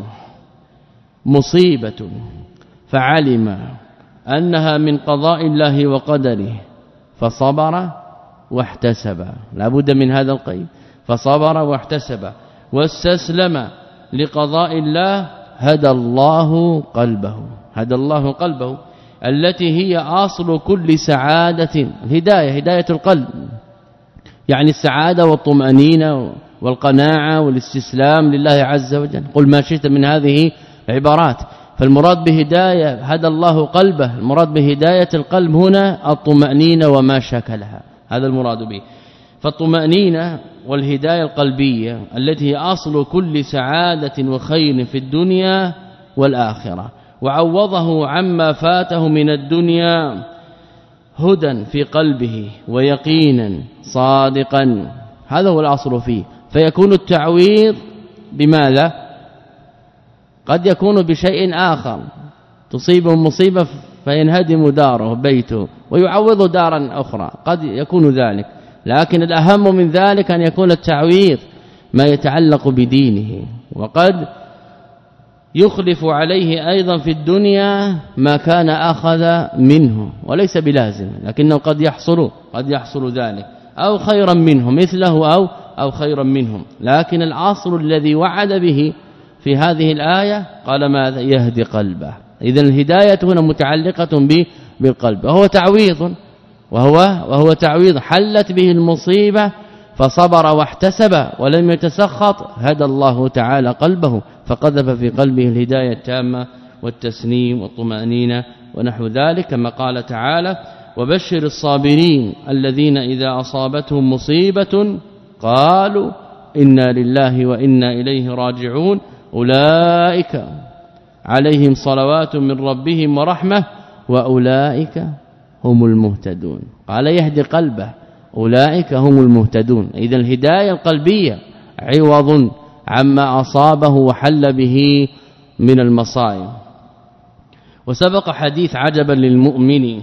مصيبة فعلم أنها من قضاء الله وقدره فصبر واحتسب، لا بد من هذا القيد، فصبر واحتسب واستسلم لقضاء الله هدى الله قلبه. هدى الله قلبه التي هي أصل كل سعادة. الهداية هداية القلب يعني السعادة والطمأنينة والقناعة والاستسلام لله عز وجل. قل ما شئت من هذه العبارات. فالمراد بهداية هدى الله قلبه، المراد بهداية القلب هنا الطمأنينة وما شكلها، هذا المراد به. فالطمأنينة والهداية القلبية التي هي أصل كل سعادة وخير في الدنيا والآخرة، وعوضه عما فاته من الدنيا هدى في قلبه ويقينا صادقا، هذا هو الأصل فيه. فيكون التعويض بماذا؟ قد يكون بشيء آخر، تصيبه مصيبة فينهدم داره بيته ويعوض دارا أخرى، قد يكون ذلك، لكن الأهم من ذلك أن يكون التعويض ما يتعلق بدينه، وقد يخلف عليه أيضا في الدنيا ما كان أخذ منه، وليس بلازم، لكنه قد يحصل قد يحصل ذلك، أو خيرا منه مثله أو أو خيرا منهم. لكن العصر الذي وعد به في هذه الآية قال ماذا؟ يهدي قلبه. إذا الهداية هنا متعلقة بالقلب، وهو تعويض وهو وهو تعويض حلت به المصيبة فصبر واحتسب ولم يتسخط، هدى الله تعالى قلبه فقذف في قلبه الهداية التامة والتسنيم والطمأنينة ونحو ذلك، كما قال تعالى: وبشر الصابرين الذين إذا أصابتهم مصيبة قالوا إنا لله وإنا إليه راجعون أولئك عليهم صلوات من ربهم ورحمة وأولئك هم المهتدون. قال يهدي قلبه، أولئك هم المهتدون. إذا الهداية القلبية عوض عما أصابه وحل به من المصائب. وسبق حديث عجبا للمؤمن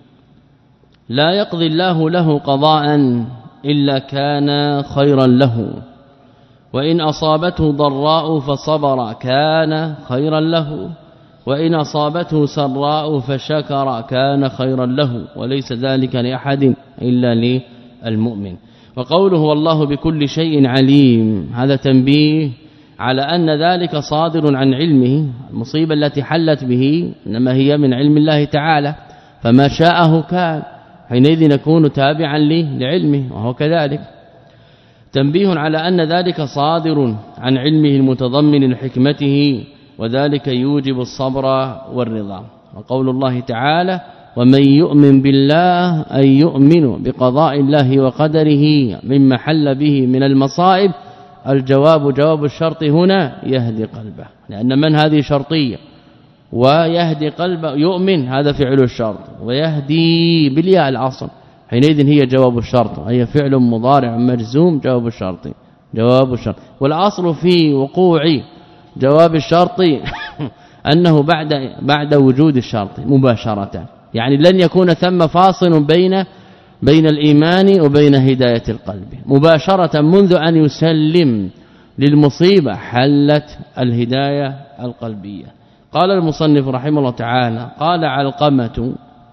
لا يقضي الله له قضاء إلا كان خيرا له، وإن أصابته ضراء فصبر كان خيرا له، وإن أصابته سراء فشكر كان خيرا له، وليس ذلك لأحد إلا للمؤمن. وقوله والله بكل شيء عليم، هذا تنبيه على أن ذلك صادر عن علمه. المصيبة التي حلت به إنما هي من علم الله تعالى، فما شاءه كان، حينئذ نكون تابعا لعلمه، وهو كذلك. تنبيه على أن ذلك صادر عن علمه المتضمن لحكمته، وذلك يوجب الصبر والرضا. وقول الله تعالى: ومن يؤمن بالله أي يؤمن بقضاء الله وقدره مما حل به من المصائب، الجواب جواب الشرط هنا يهدي قلبه، لأن من هذه شرطية، ويهدي قلبه يؤمن هذا فعل الشرط، ويهدي بالياء العصر، حينئذ هي جواب الشرط، هي فعل مضارع مجزوم جواب الشرط جواب الشرط. والعصر في وقوع جواب الشرط أنه بعد بعد وجود الشرط مباشرة، يعني لن يكون ثم فاصل بين بين الإيمان وبين هداية القلب، مباشرة منذ أن يسلم للمصيبة حلت الهداية القلبية. قال المصنف رحمه الله تعالى: قال علقمة: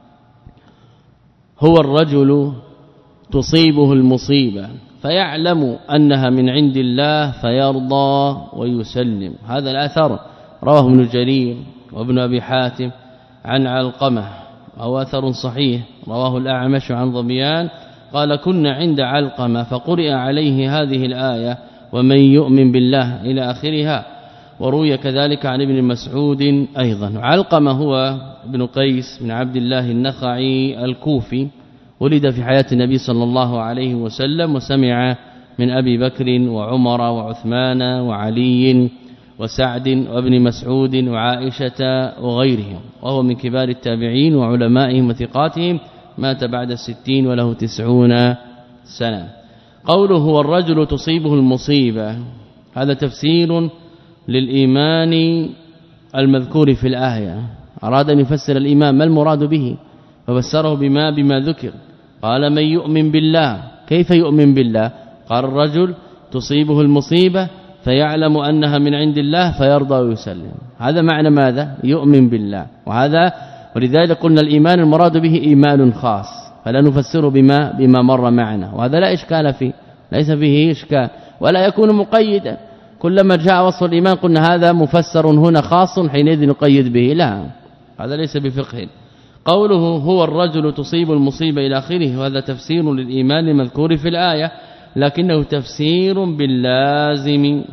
هو الرجل تصيبه المصيبة فيعلم أنها من عند الله فيرضى ويسلم. هذا الأثر رواه ابن جرير وابن أبي حاتم عن علقمة، أو أثر صحيح رواه الأعمش عن ظبيان قال: كنا عند علقمة فقرئ عليه هذه الآية ومن يؤمن بالله إلى آخرها. وروي كذلك عن ابن مسعود أيضا. علقمة هو ابن قيس بن عبد الله النخعي الكوفي، ولد في حياة النبي صلى الله عليه وسلم، وسمع من أبي بكر وعمر وعثمان وعلي وسعد وابن مسعود وعائشة وغيرهم، وهو من كبار التابعين وعلمائهم وثقاتهم، مات بعد الستين وله تسعون سنة. قوله هو الرجل تصيبه المصيبة، هذا تفسير للإيمان المذكور في الآية. أراد أن يفسر الإيمان ما المراد به، ففسره بما بما ذكر. قال من يؤمن بالله، كيف يؤمن بالله؟ قال الرجل تصيبه المصيبة فيعلم أنها من عند الله فيرضى ويسلم، هذا معنى ماذا؟ يؤمن بالله. وهذا ولذلك قلنا الإيمان المراد به إيمان خاص، فلا نفسره بما بما مر معنا، وهذا لا إشكال فيه، ليس فيه إشكال ولا يكون مقيدا. كلما جاء وصف الإيمان قلنا هذا مفسر هنا خاص حينئذ نقيد به، لا، هذا ليس بفقه. قوله هو الرجل تصيب المصيبة إلى آخره، وهذا تفسير للإيمان المذكور في الآية، لكنه تفسير باللازم،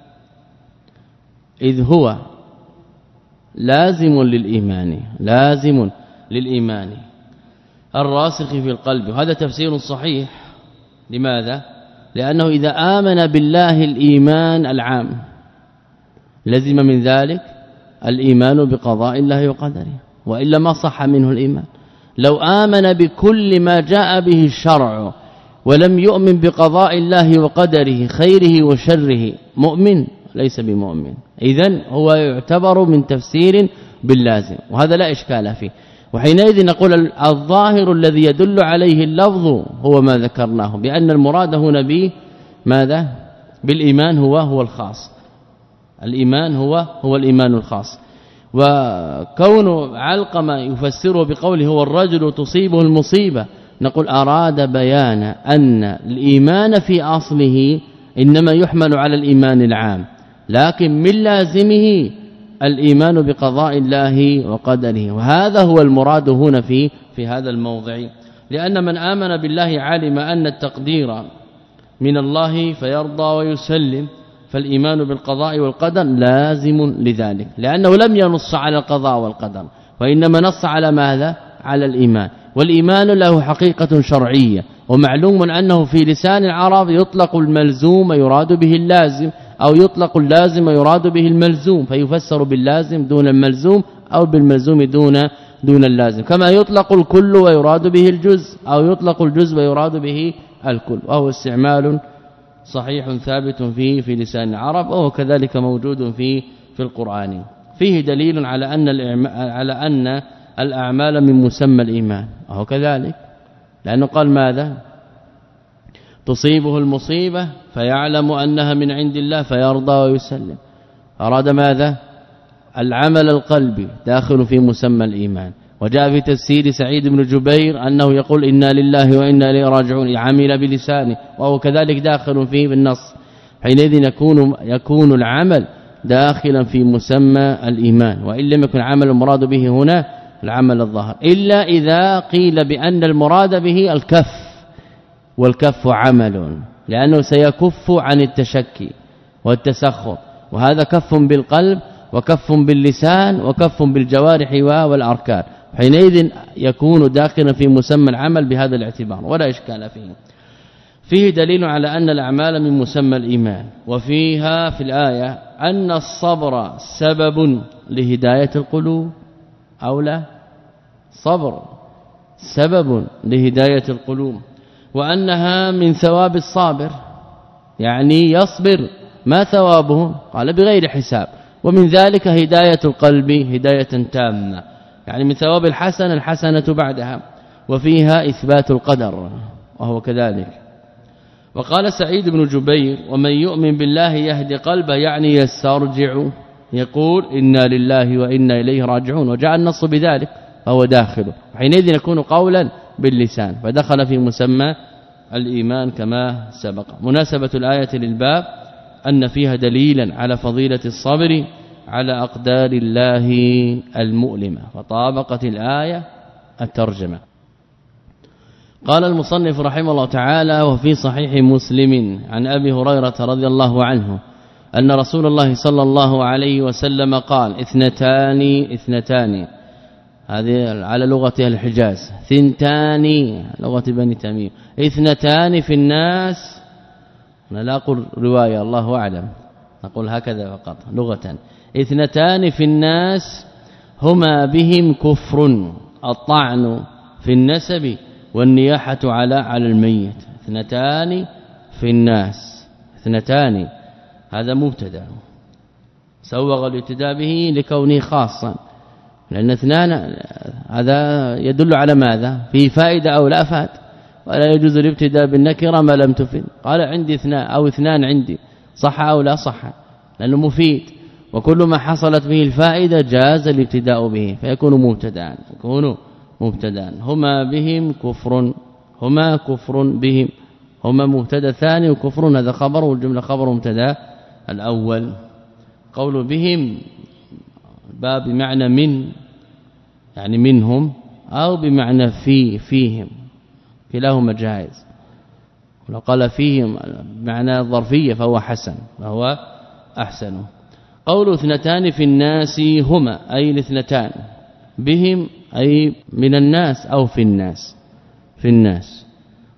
إذ هو لازم للإيمان لازم للإيمان الراسخ في القلب، وهذا تفسير صحيح لماذا؟ لأنه إذا آمن بالله الإيمان العام لزم من ذلك الإيمان بقضاء الله وقدره، وإلا ما صح منه الإيمان. لو آمن بكل ما جاء به الشرع ولم يؤمن بقضاء الله وقدره خيره وشره مؤمن ليس بمؤمن، إذن هو يعتبر من تفسير باللازم، وهذا لا إشكال فيه. وحينئذ نقول الظاهر الذي يدل عليه اللفظ هو ما ذكرناه بأن المراد هنا به ماذا؟ بالإيمان هو هو الخاص، الإيمان هو هو الإيمان الخاص. وكون علقمة يفسره بقوله هو الرجل تصيبه المصيبة، نقول أراد بيان أن الإيمان في أصله إنما يحمل على الإيمان العام، لكن من لازمه الإيمان بقضاء الله وقدره، وهذا هو المراد هنا في في هذا الموضع. لأن من آمن بالله علم أن التقدير من الله فيرضى ويسلم، فالإيمان بالقضاء والقدر لازم لذلك، لأنه لم ينص على القضاء والقدر وإنما نص على ماذا؟ على الإيمان. والإيمان له حقيقة شرعية، ومعلوم أنه في لسان العرب يطلق الملزوم يراد به اللازم، أو يطلق اللازم يراد به الملزوم، فيفسر باللازم دون الملزوم أو بالملزوم دون دون اللازم، كما يطلق الكل ويراد به الجزء، أو يطلق الجزء ويراد به الكل، وهو استعمال صحيح ثابت فيه في لسان العرب، وهو كذلك موجود في في القرآن. فيه دليل على أن على أن الأعمال من مسمى الإيمان، وهو كذلك، لأنه قال ماذا؟ تصيبه المصيبة فيعلم أنها من عند الله فيرضى ويسلم. أراد ماذا؟ العمل القلبي داخل في مسمى الإيمان. وجاء في تفسير سعيد بن جبير أنه يقول إنا لله وإنا إليه راجعون، عمل بلسانه، وهو كذلك داخل فيه بالنص. حينئذ يكون يكون العمل داخلا في مسمى الإيمان، وإن لم يكن عمل المراد به هنا العمل الظاهر، إلا إذا قيل بأن المراد به الكف، والكف عمل، لأنه سيكف عن التشكي والتسخط، وهذا كف بالقلب وكف باللسان وكف بالجوارح والأركان، حينئذ يكون داخلا في مسمى العمل بهذا الاعتبار، ولا إشكال فيه. فيه دليل على أن الأعمال من مسمى الإيمان. وفيها في الآية أن الصبر سبب لهداية القلوب، أو لا؟ صبر سبب لهداية القلوب، وأنها من ثواب الصابر، يعني يصبر ما ثوابه؟ قال بغير حساب، ومن ذلك هداية القلب هداية تامة، يعني من ثواب الحسنة الحسنة بعدها. وفيها إثبات القدر، وهو كذلك. وقال سعيد بن جبير ومن يؤمن بالله يهدي قلبه، يعني يسترجع، يقول إنا لله وإنا إليه راجعون، وجاء النص بذلك فهو داخله، حينئذ يكون قولا باللسان، فدخل في مسمى الإيمان كما سبق. مناسبة الآية للباب أن فيها دليلا على فضيلة الصبر على أقدار الله المؤلمة، فطابقت الآية الترجمة. قال المصنف رحمه الله تعالى: وفي صحيح مسلم عن أبي هريرة رضي الله عنه أن رسول الله صلى الله عليه وسلم قال: اثنتان اثنتان، هذه على لغة الحجاز، ثنتان لغة بني تميم، اثنتان في الناس، أنا لا أقول رواية الله أعلم، نقول هكذا فقط لغة، اثنتان في الناس هما بهم كفر، الطعن في النسب والنياحة على على الميت. اثنتان في الناس، اثنتان هذا مبتدا سوغ الابتداء به لكونه خاصا، لأن اثنان هذا يدل على ماذا؟ فيه فائدة أو لا فائدة، ولا يجوز الابتداء بالنكره ما لم تفد. قال عندي اثنان أو اثنان عندي، صح أو لا صح، لأنه مفيد، وكل ما حصلت به الفائدة جاز الابتداء به، فيكون مبتدا، يكون مبتدا. هما بهم كفر، هما كفر بهم، هما مبتدا ثاني، وكفر هذا خبر، والجمله خبر مبتدا الأول. قول بهم باب بمعنى من، يعني منهم، أو بمعنى في فيهم، كلاهما جائز. ولو قال فيهم بمعنى الظرفية فهو حسن، فهو أحسن. قول اثنتان في الناس هما أي الاثنتان، بهم أي من الناس أو في الناس، في الناس.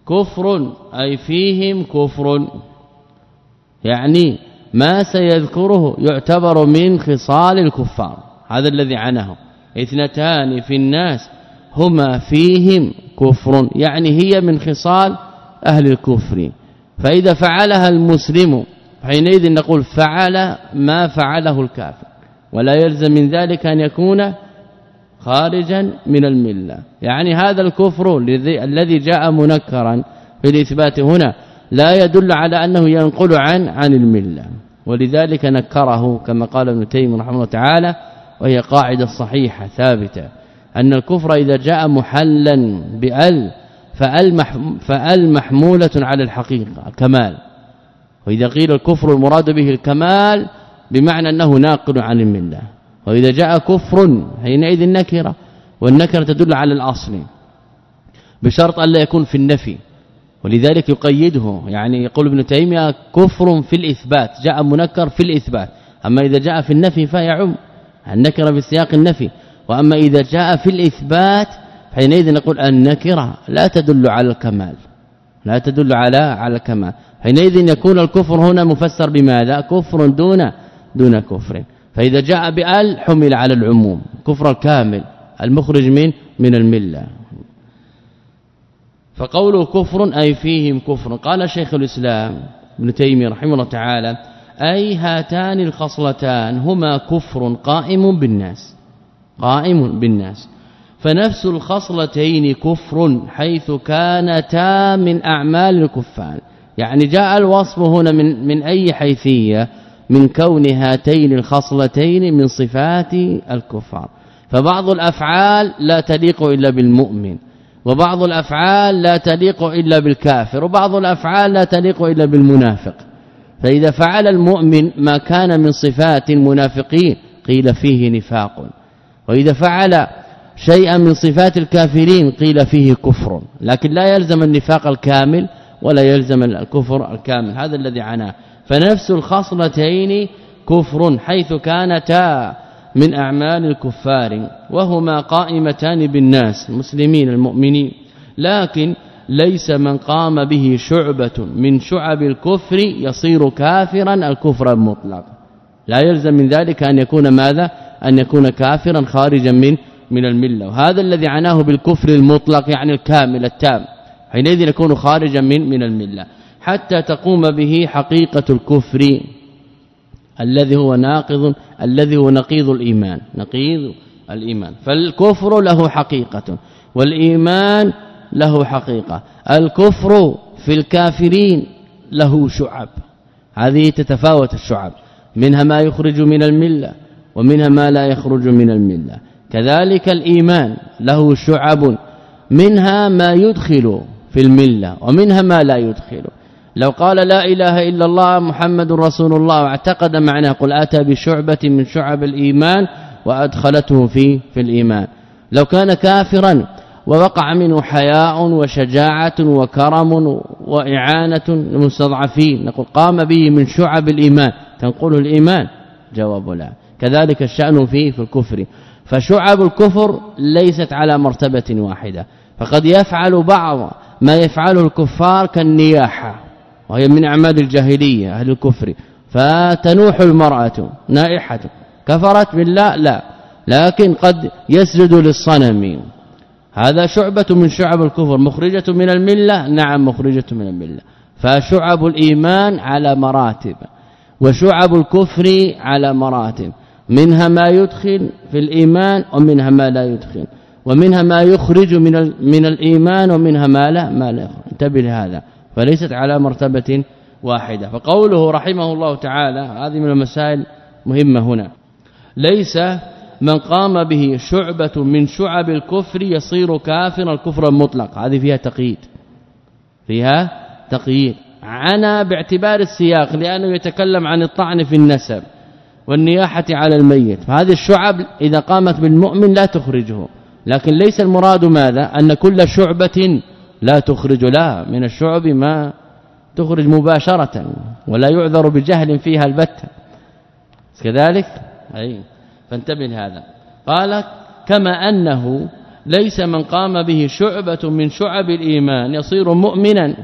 كفر أي فيهم كفر، يعني ما سيذكره يعتبر من خصال الكفار. هذا الذي عناه اثنتان في الناس هما فيهم كفر، يعني هي من خصال أهل الكفر. فإذا فعلها المسلم حينئذ نقول فعل ما فعله الكافر، ولا يلزم من ذلك أن يكون خارجا من الملة. يعني هذا الكفر الذي جاء منكرا في الإثبات هنا لا يدل على أنه ينقل عن عن الملة، ولذلك نكره كما قال ابن تيمية رحمه الله تعالى، وهي قاعدة صحيحة ثابتة، أن الكفر إذا جاء محلا بأل فأل محمولة على الحقيقة الكمال، وإذا قيل الكفر المراد به الكمال بمعنى أنه ناقل عن الملة. وإذا جاء كفر حينئذ نكرة، والنكرة تدل على الأصل بشرط أن لا يكون في النفي، ولذلك يقيده. يعني يقول ابن تيمية كفر في الإثبات، جاء منكر في الإثبات، أما إذا جاء في النفي فيعم النكرة في سياق النفي، وأما إذا جاء في الإثبات حينئذ نقول النكرة لا تدل على الكمال، لا تدل على على الكمال. حينئذ يكون الكفر هنا مفسر بماذا؟ كفر دون دون كفر. فإذا جاء بأل حمل على العموم، كفر الكامل المخرج من من الملة. فقوله كفر أي فيهم كفر. قال شيخ الإسلام ابن تيمية رحمه الله تعالى أي هاتان الخصلتان هما كفر قائم بالناس، قائم بالناس. فنفس الخصلتين كفر حيث كانتا من أعمال الكفار. يعني جاء الوصف هنا من من أي حيثية؟ من كون هاتين الخصلتين من صفات الكفار. فبعض الأفعال لا تليق إلا بالمؤمن، وبعض الأفعال لا تليق إلا بالكافر، وبعض الأفعال لا تليق إلا بالمنافق. فإذا فعل المؤمن ما كان من صفات المنافقين قيل فيه نفاق، وإذا فعل شيئا من صفات الكافرين قيل فيه كفر، لكن لا يلزم النفاق الكامل ولا يلزم الكفر الكامل. هذا الذي عناه. فنفس الخصلتين كفر حيث كانتا من أعمال الكفار، وهما قائمتان بالناس المسلمين المؤمنين، لكن ليس من قام به شعبة من شعب الكفر يصير كافرا الكفر المطلق. لا يلزم من ذلك أن يكون ماذا؟ أن يكون كافرا خارجا من من الملة. وهذا الذي عناه بالكفر المطلق يعني الكامل التام، حينئذ يكون خارجا من من الملة حتى تقوم به حقيقة الكفر الذي هو ناقض، الذي هو نقيض الإيمان، نقيض الإيمان. فالكفر له حقيقة والإيمان له حقيقة. الكفر في الكافرين له شعب، هذه تتفاوت الشعب، منها ما يخرج من الملة ومنها ما لا يخرج من الملة. كذلك الإيمان له شعب، منها ما يدخل في الملة ومنها ما لا يدخل. لو قال لا إله إلا الله محمد رسول الله واعتقد معناه قل أتى بشعبة من شعب الإيمان وأدخلته في في الإيمان. لو كان كافرا ووقع منه حياء وشجاعة وكرم وإعانة المستضعفين نقول قام به من شعب الإيمان، تنقله الإيمان؟ جواب لا. كذلك الشأن فيه في الكفر. فشعب الكفر ليست على مرتبة واحدة، فقد يفعل بعض ما يفعله الكفار كالنياحة، وهي من أعمال الجاهلية أهل الكفر، فتنوح المرأة نائحة كفرت بالله لا، لكن قد يسجد للصنم، هذا شعبة من شعب الكفر مخرجة من الملة، نعم مخرجة من الملة. فشعب الإيمان على مراتب وشعب الكفر على مراتب، منها ما يدخل في الإيمان ومنها ما لا يدخل، ومنها ما يخرج من من الإيمان ومنها ما لا ما لا يخرج. انتبه لهذا، فليست على مرتبة واحدة. فقوله رحمه الله تعالى هذه من المسائل مهمة هنا، ليس من قام به شعبة من شعب الكفر يصير كافرا الكفر المطلق، هذه فيها تقييد، فيها تقييد عنا باعتبار السياق، لأنه يتكلم عن الطعن في النسب والنياحة على الميت. فهذه الشعب إذا قامت بالمؤمن لا تخرجه، لكن ليس المراد ماذا؟ أن كل شعبة لا تخرج، لا، من الشعب ما تخرج مباشرة ولا يعذر بجهل فيها البتة كذلك. أي فانتبه هذا. قال كما أنه ليس من قام به شعبة من شعب الإيمان يصير مؤمنا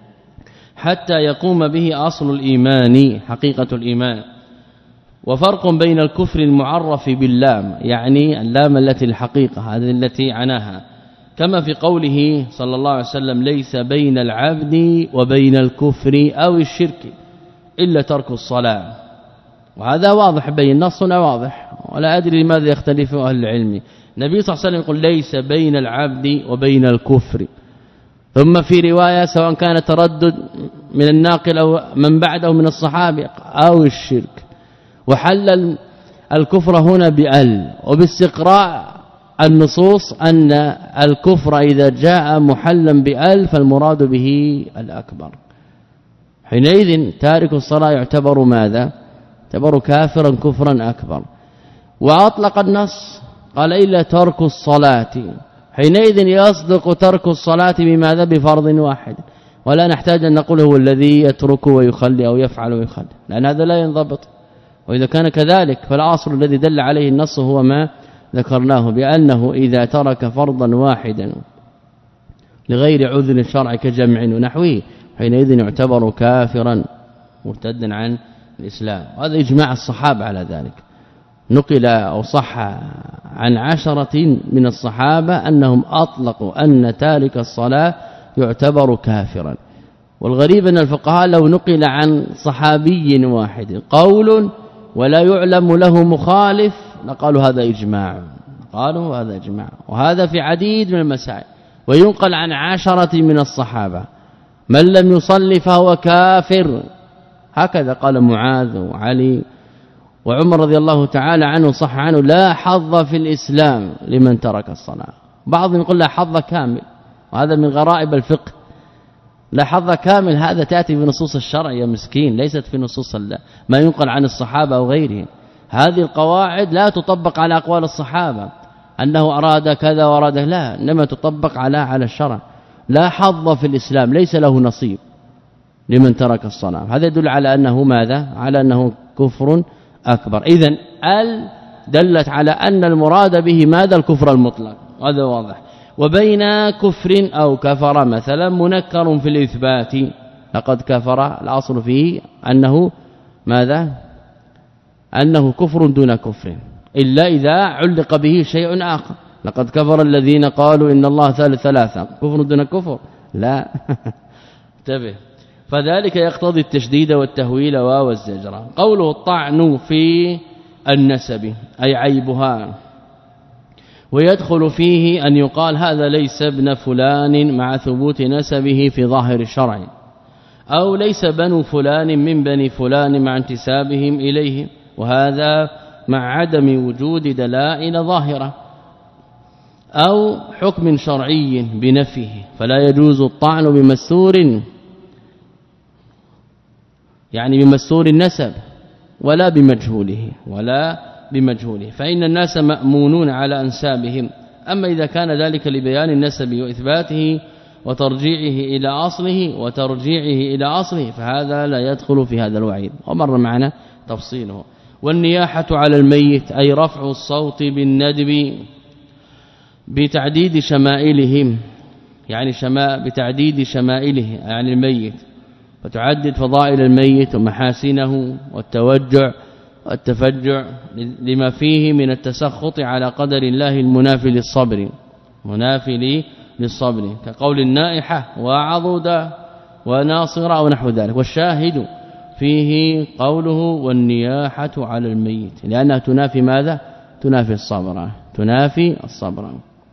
حتى يقوم به أصل الإيمان حقيقة الإيمان. وفرق بين الكفر المعرف باللام يعني اللام التي الحقيقة هذه التي عناها كما في قوله صلى الله عليه وسلم ليس بين العبد وبين الكفر أو الشرك إلا ترك الصلاة. وهذا واضح بين نصنا واضح ولا أدري لماذا يختلف أهل العلم. النبي صلى الله عليه وسلم يقول ليس بين العبد وبين الكفر. ثم في رواية سواء كان تردد من الناقل أو من بعده من الصحابة أو الشرك. وحل الكفر هنا بأل وباستقراء النصوص أن الكفر إذا جاء محلا بأل فالمراد به الأكبر. حينئذ تارك الصلاة يعتبر ماذا؟ يعتبر كافرا كفرا أكبر. وأطلق النص قال إلا ترك الصلاة حينئذ يصدق ترك الصلاة بماذا؟ بفرض واحد ولا نحتاج أن نقول هو الذي يترك ويخلي أو يفعل ويخلي لأن هذا لا ينضبط. وإذا كان كذلك فالأصل الذي دل عليه النص هو ما ذكرناه بأنه إذا ترك فرضا واحدا لغير عذر شرعي كجمع ونحوه حينئذ يعتبر كافرا مرتدا عن الإسلام. وهذا إجماع الصحابة على ذلك. نقل أو صح عن عشرة من الصحابة أنهم أطلقوا أن تارك الصلاة يعتبر كافرا. والغريب أن الفقهاء لو نقل عن صحابي واحد قول ولا يعلم له مخالف لقالوا هذا إجماع قالوا هذا إجماع. وهذا في عديد من المسائل. وينقل عن عشرة من الصحابة من لم يصلي فهو كافر هكذا قال معاذ وعلي وعمر رضي الله تعالى عنه صح عنه لا حظ في الإسلام لمن ترك الصلاة. بعضهم يقول لا حظ كامل وهذا من غرائب الفقه. لا حظ كامل هذا تأتي بنصوص الشرع يا مسكين ليست في نصوص ما ينقل عن الصحابة أو غيرهم. هذه القواعد لا تطبق على أقوال الصحابة أنه أراد كذا وأراد لا إنما تطبق على على الشرع. لا حظ في الإسلام ليس له نصيب لمن ترك الصلاة. هذا يدل على أنه ماذا؟ على أنه كفر أكبر. إذن ال دلت على أن المراد به ماذا؟ الكفر المطلق هذا واضح. وبين كفر أو كفر مثلا منكر في الإثبات لقد كفر الأصل فيه أنه ماذا؟ أنه كفر دون كفر إلا إذا علق به شيء آخر. لقد كفر الذين قالوا إن الله ثالث ثلاثة كفر دون كفر لا انتبه. فذلك يقتضي التشديد والتهويل والزجر. قوله الطعن في النسب أي عيبها. ويدخل فيه أن يقال هذا ليس ابن فلان مع ثبوت نسبه في ظاهر الشرع أو ليس بنو فلان من بني فلان مع انتسابهم إليه وهذا مع عدم وجود دلائل ظاهرة أو حكم شرعي بنفيه فلا يجوز الطعن بمستور يعني بمستور النسب ولا بمجهوله ولا بمجهوله فإن الناس مأمونون على أنسابهم. أما إذا كان ذلك لبيان النسب وإثباته وترجيعه إلى أصله وترجيعه إلى أصله فهذا لا يدخل في هذا الوعيد ومر معنا تفصيله. والنياحة على الميت أي رفع الصوت بالندب بتعديد شمائلهم يعني شماء بتعديد شمائله يعني الميت فتعدد فضائل الميت ومحاسنه والتوجع والتفجع لما فيه من التسخط على قدر الله المنافي للصبر منافي للصبر كقول النائحة وعضد وناصرة ونحو ذلك. والشاهد فيه قوله والنياحة على الميت لأنها تنافي ماذا؟ تنافي الصبر تنافي الصبر.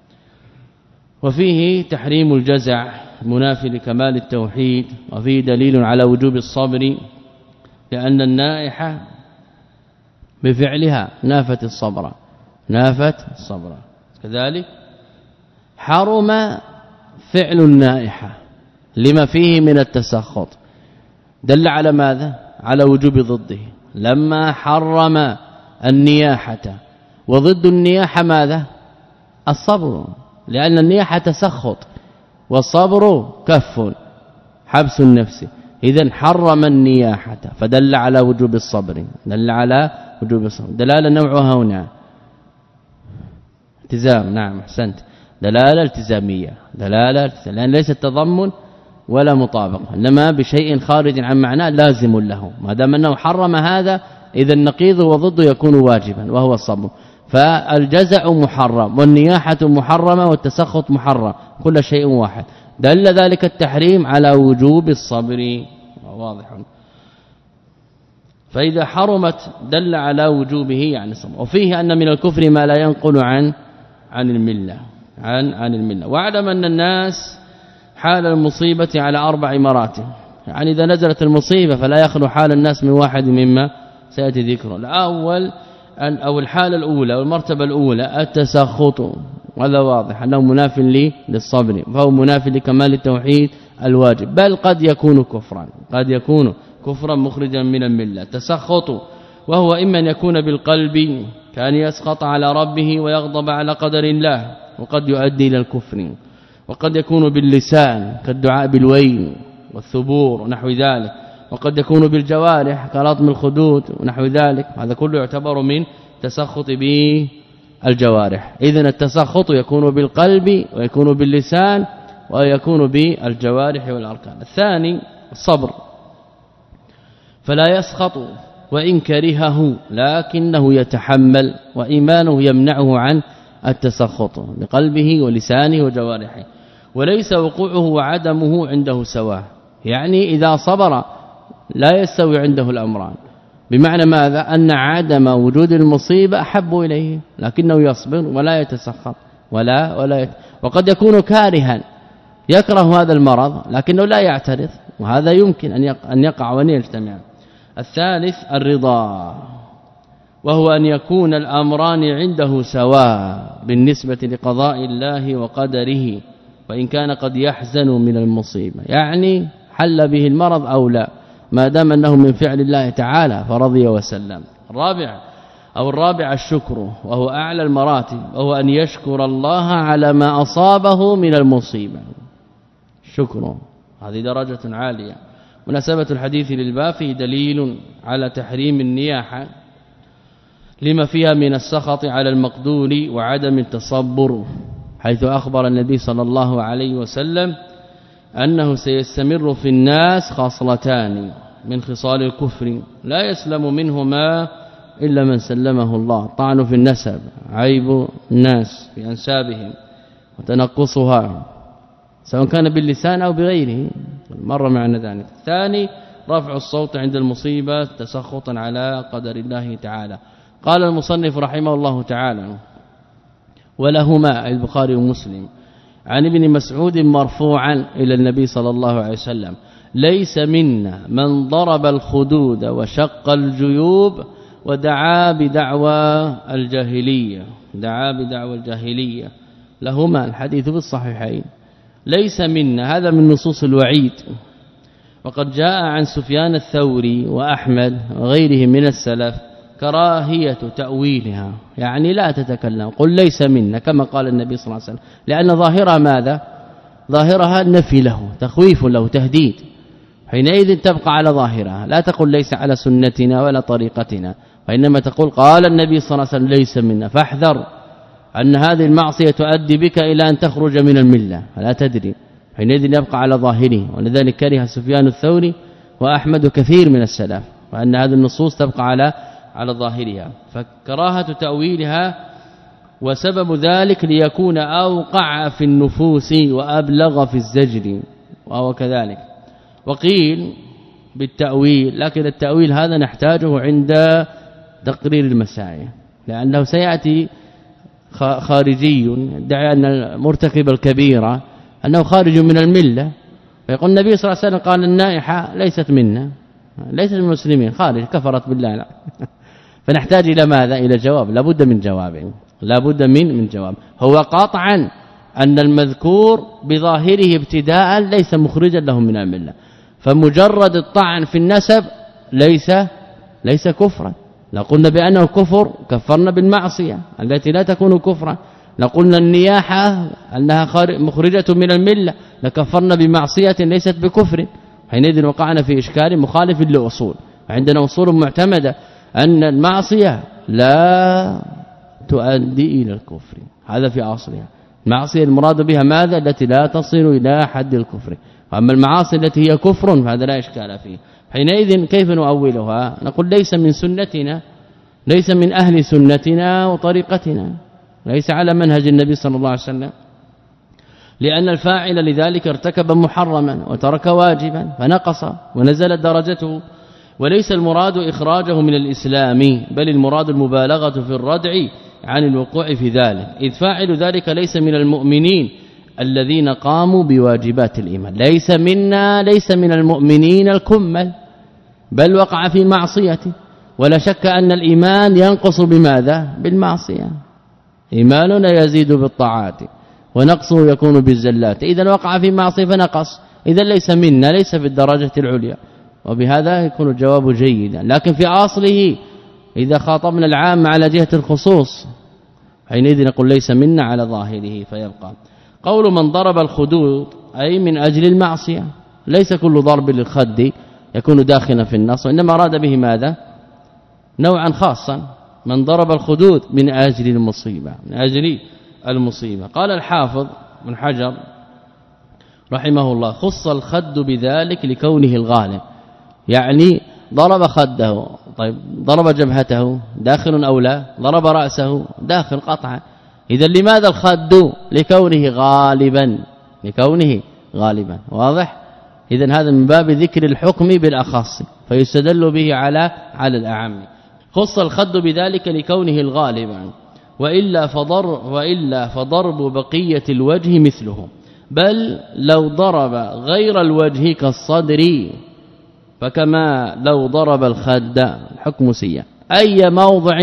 وفيه تحريم الجزع منافي لكمال التوحيد وفيه دليل على وجوب الصبر لأن النائحة بفعلها نافت الصبر نافت الصبر. كذلك حرم فعل النائحة لما فيه من التسخط دل على ماذا؟ على وجوب ضده لما حرم النياحة وضد النياحة ماذا؟ الصبر لأن النياحة تسخط والصبر كف حبس النفس. إذن حرم النياحة فدل على وجوب الصبر دل على وجوب الصبر. دلاله نوعها هنا التزام نعم احسنت دلاله التزاميه دلاله لان ليس تضمن ولا مطابقه انما بشيء خارج عن معناه لازم له ما دام انه حرم هذا اذا النقيض وضده يكون واجبا وهو الصبر فالجزع محرم والنياحه محرمه والتسخط محرم كل شيء واحد دل ذلك التحريم على وجوب الصبر واضح فإذا حرمت دل على وجوبه يعني الصبر وفيه أن من الكفر ما لا ينقل عن عن المله عن عن المله واعلم أن الناس حال المصيبة على أربع مراتب يعني إذا نزلت المصيبة فلا يخلو حال الناس من واحد مما سياتي ذكره الاول أن أو الحالة الأولى والمرتبة الأولى التسخط وهذا واضح انه مناف للصبر فهو مناف لكمال التوحيد الواجب بل قد يكون كفرا قد يكون كفرا مخرجا من المله تسخط وهو اما ان يكون بالقلب كان يسخط على ربه ويغضب على قدر الله وقد يؤدي الى الكفر وقد يكون باللسان كالدعاء بالويل والثبور ونحو ذلك وقد يكون بالجوارح كلطم الخدود ونحو ذلك هذا كله يعتبر من تسخط به الجوارح اذا التسخط يكون بالقلب ويكون باللسان ويكون بالجوارح والاركان الثاني الصبر فلا يسخط وإن كرهه لكنه يتحمل وإيمانه يمنعه عن التسخط بقلبه ولسانه وجوارحه وليس وقوعه وعدمه عنده سواء يعني إذا صبر لا يستوي عنده الأمران بمعنى ماذا أن عدم وجود المصيبة أحب إليه لكنه يصبر ولا يتسخط ولا ولا يت... وقد يكون كارها يكره هذا المرض لكنه لا يعترض وهذا يمكن أن أن يقع وان يجتمع الثالث الرضا وهو أن يكون الأمران عنده سواء بالنسبة لقضاء الله وقدره وإن كان قد يحزن من المصيبة يعني حل به المرض أو لا ما دام انه من فعل الله تعالى فرضي وسلم الرابع أو الرابع الشكر وهو أعلى المراتب وهو أن يشكر الله على ما أصابه من المصيبة الشكر هذه درجة عالية مناسبة الحديث للباب فيه دليل على تحريم النياحة لما فيها من السخط على المقدور وعدم التصبر حيث أخبر النبي صلى الله عليه وسلم أنه سيستمر في الناس خاصلتان من خصال الكفر لا يسلم منهما إلا من سلمه الله طعن في النسب عيب الناس في أنسابهم وتنقصها سواء كان باللسان أو بغيره مر معنا ذلك الثاني رفع الصوت عند المصيبة تسخطا على قدر الله تعالى قال المصنف رحمه الله تعالى ولهما البخاري ومسلم عن ابن مسعود مرفوعا إلى النبي صلى الله عليه وسلم ليس منا من ضرب الخدود وشق الجيوب ودعا بدعوى الجاهلية دعا بدعوى الجاهلية لهما الحديث في الصحيحين ليس منا هذا من نصوص الوعيد وقد جاء عن سفيان الثوري وأحمد وغيرهم من السلف كراهية تأويلها يعني لا تتكلم قل ليس منا كما قال النبي صلى الله عليه وسلم لأن ظاهرها ماذا ظاهرها النفي له تخويف له تهديد حينئذ تبقى على ظاهرها لا تقل ليس على سنتنا ولا طريقتنا وإنما تقول قال النبي صلى الله عليه وسلم ليس منا فاحذر أن هذه المعصية تؤدي بك إلى أن تخرج من الملة فلا تدري حينئذ يبقى على ظاهره ولذلك كره سفيان الثوري وأحمد كثير من السلف وأن هذه النصوص تبقى على على ظاهرها فكراهة تأويلها وسبب ذلك ليكون أوقع في النفوس وأبلغ في الزجر وهو كذلك وقيل بالتأويل لكن التأويل هذا نحتاجه عند تقرير المسائل لأنه سيأتي خارجي يدعي أن مرتكب الكبيرة أنه خارج من الملة فيقول النبي صلى الله عليه وسلم قال النائحة ليست منا ليست من المسلمين خارج كفرت بالله لا فنحتاج إلى ماذا إلى جواب لابد من جواب لابد من من جواب هو قاطعا أن المذكور بظاهره ابتداء ليس مخرجا له من الملة فمجرد الطعن في النسب ليس ليس كفرا لو قلنا بأنه كفر كفرنا بالمعصية التي لا تكون كفرا لو قلنا النياحة أنها مخرجة من الملة لكفرنا بمعصية ليست بكفر حينئذ وقعنا في إشكال مخالف للأصول عندنا أصول معتمدة أن المعصية لا تؤدي إلى الكفر هذا في أصلها المعصيه المراد بها ماذا؟ التي لا تصل إلى حد الكفر. واما المعاصي التي هي كفر فهذا لا اشكال فيه. حينئذ كيف نؤولها؟ نقول ليس من سنتنا، ليس من أهل سنتنا وطريقتنا، ليس على منهج النبي صلى الله عليه وسلم، لأن الفاعل لذلك ارتكب محرما وترك واجبا فنقص ونزلت درجته. وليس المراد إخراجه من الإسلام، بل المراد المبالغة في الردع عن الوقوع في ذلك، إذ فاعل ذلك ليس من المؤمنين الذين قاموا بواجبات الإيمان، ليس منا، ليس من المؤمنين الكمل، بل وقع في معصيته. ولا شك أن الإيمان ينقص بماذا؟ بالمعصية. إيماننا يزيد بالطاعات ونقصه يكون بالزلات، إذا وقع في معصية فنقص، إذا ليس منا، ليس في الدرجة العليا. وبهذا يكون الجواب جيدا. لكن في أصله إذا خاطبنا العام على جهة الخصوص حينئذ نقول ليس منا على ظاهره فيبقى. قول من ضرب الخدود أي من أجل المعصية، ليس كل ضرب للخد يكون داخلا في النص، وإنما أراد به ماذا؟ نوعا خاصا، من ضرب الخدود من أجل المصيبة، من أجل المصيبة. قال الحافظ بن حجر رحمه الله خص الخد بذلك لكونه الغالب، يعني ضرب خده، طيب ضرب جبهته داخل أو لا؟ ضرب رأسه داخل قطعا. إذا لماذا الخد؟ لكونه غالبا، لكونه غالبا. واضح؟ إذا هذا من باب ذكر الحكم بالأخص فيستدل به على على الأعم. خص الخد بذلك لكونه الغالب، وإلا فضر وإلا فضرب بقية الوجه مثله، بل لو ضرب غير الوجه كالصدر فكما لو ضرب الخد الحكم سيء. أي موضع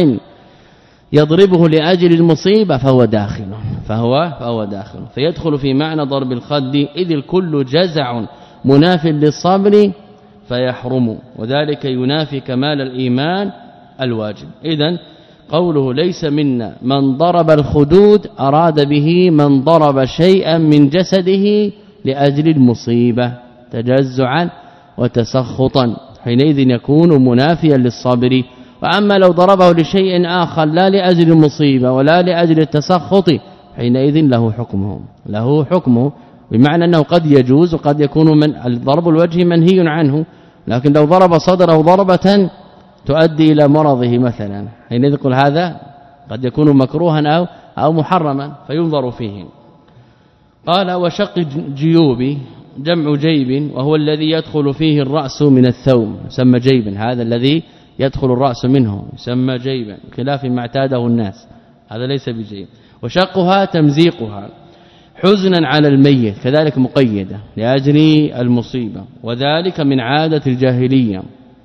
يضربه لأجل المصيبة فهو داخل فهو فهو داخل فيدخل في معنى ضرب الخد، إذ الكل جزع مناف للصبر فيحرم، وذلك ينافي كمال الإيمان الواجب. إذن قوله ليس منا من ضرب الخدود أراد به من ضرب شيئا من جسده لأجل المصيبة تجزعا وتسخطا، حينئذ يكون منافيا للصبر. وأما لو ضربه لشيء آخر لا لأجل المصيبة ولا لأجل التسخط حينئذ له حكمه له حكمه بمعنى أنه قد يجوز وقد يكون من الضرب الوجه منهي عنه، لكن لو ضرب صدره ضربة تؤدي إلى مرضه مثلا حينئذ يقول هذا قد يكون مكروها أو أو محرما فينظر فيه. قال وشق جيوب جمع جيب، وهو الذي يدخل فيه الرأس من الثوم يسمى جيبا، هذا الذي يدخل الرأس منه يسمى جيبا، خلاف ما اعتاده الناس، هذا ليس بجيب. وشقها تمزيقها حزنا على الميت، كذلك مقيدة لأجل المصيبة، وذلك من عادة الجاهلية.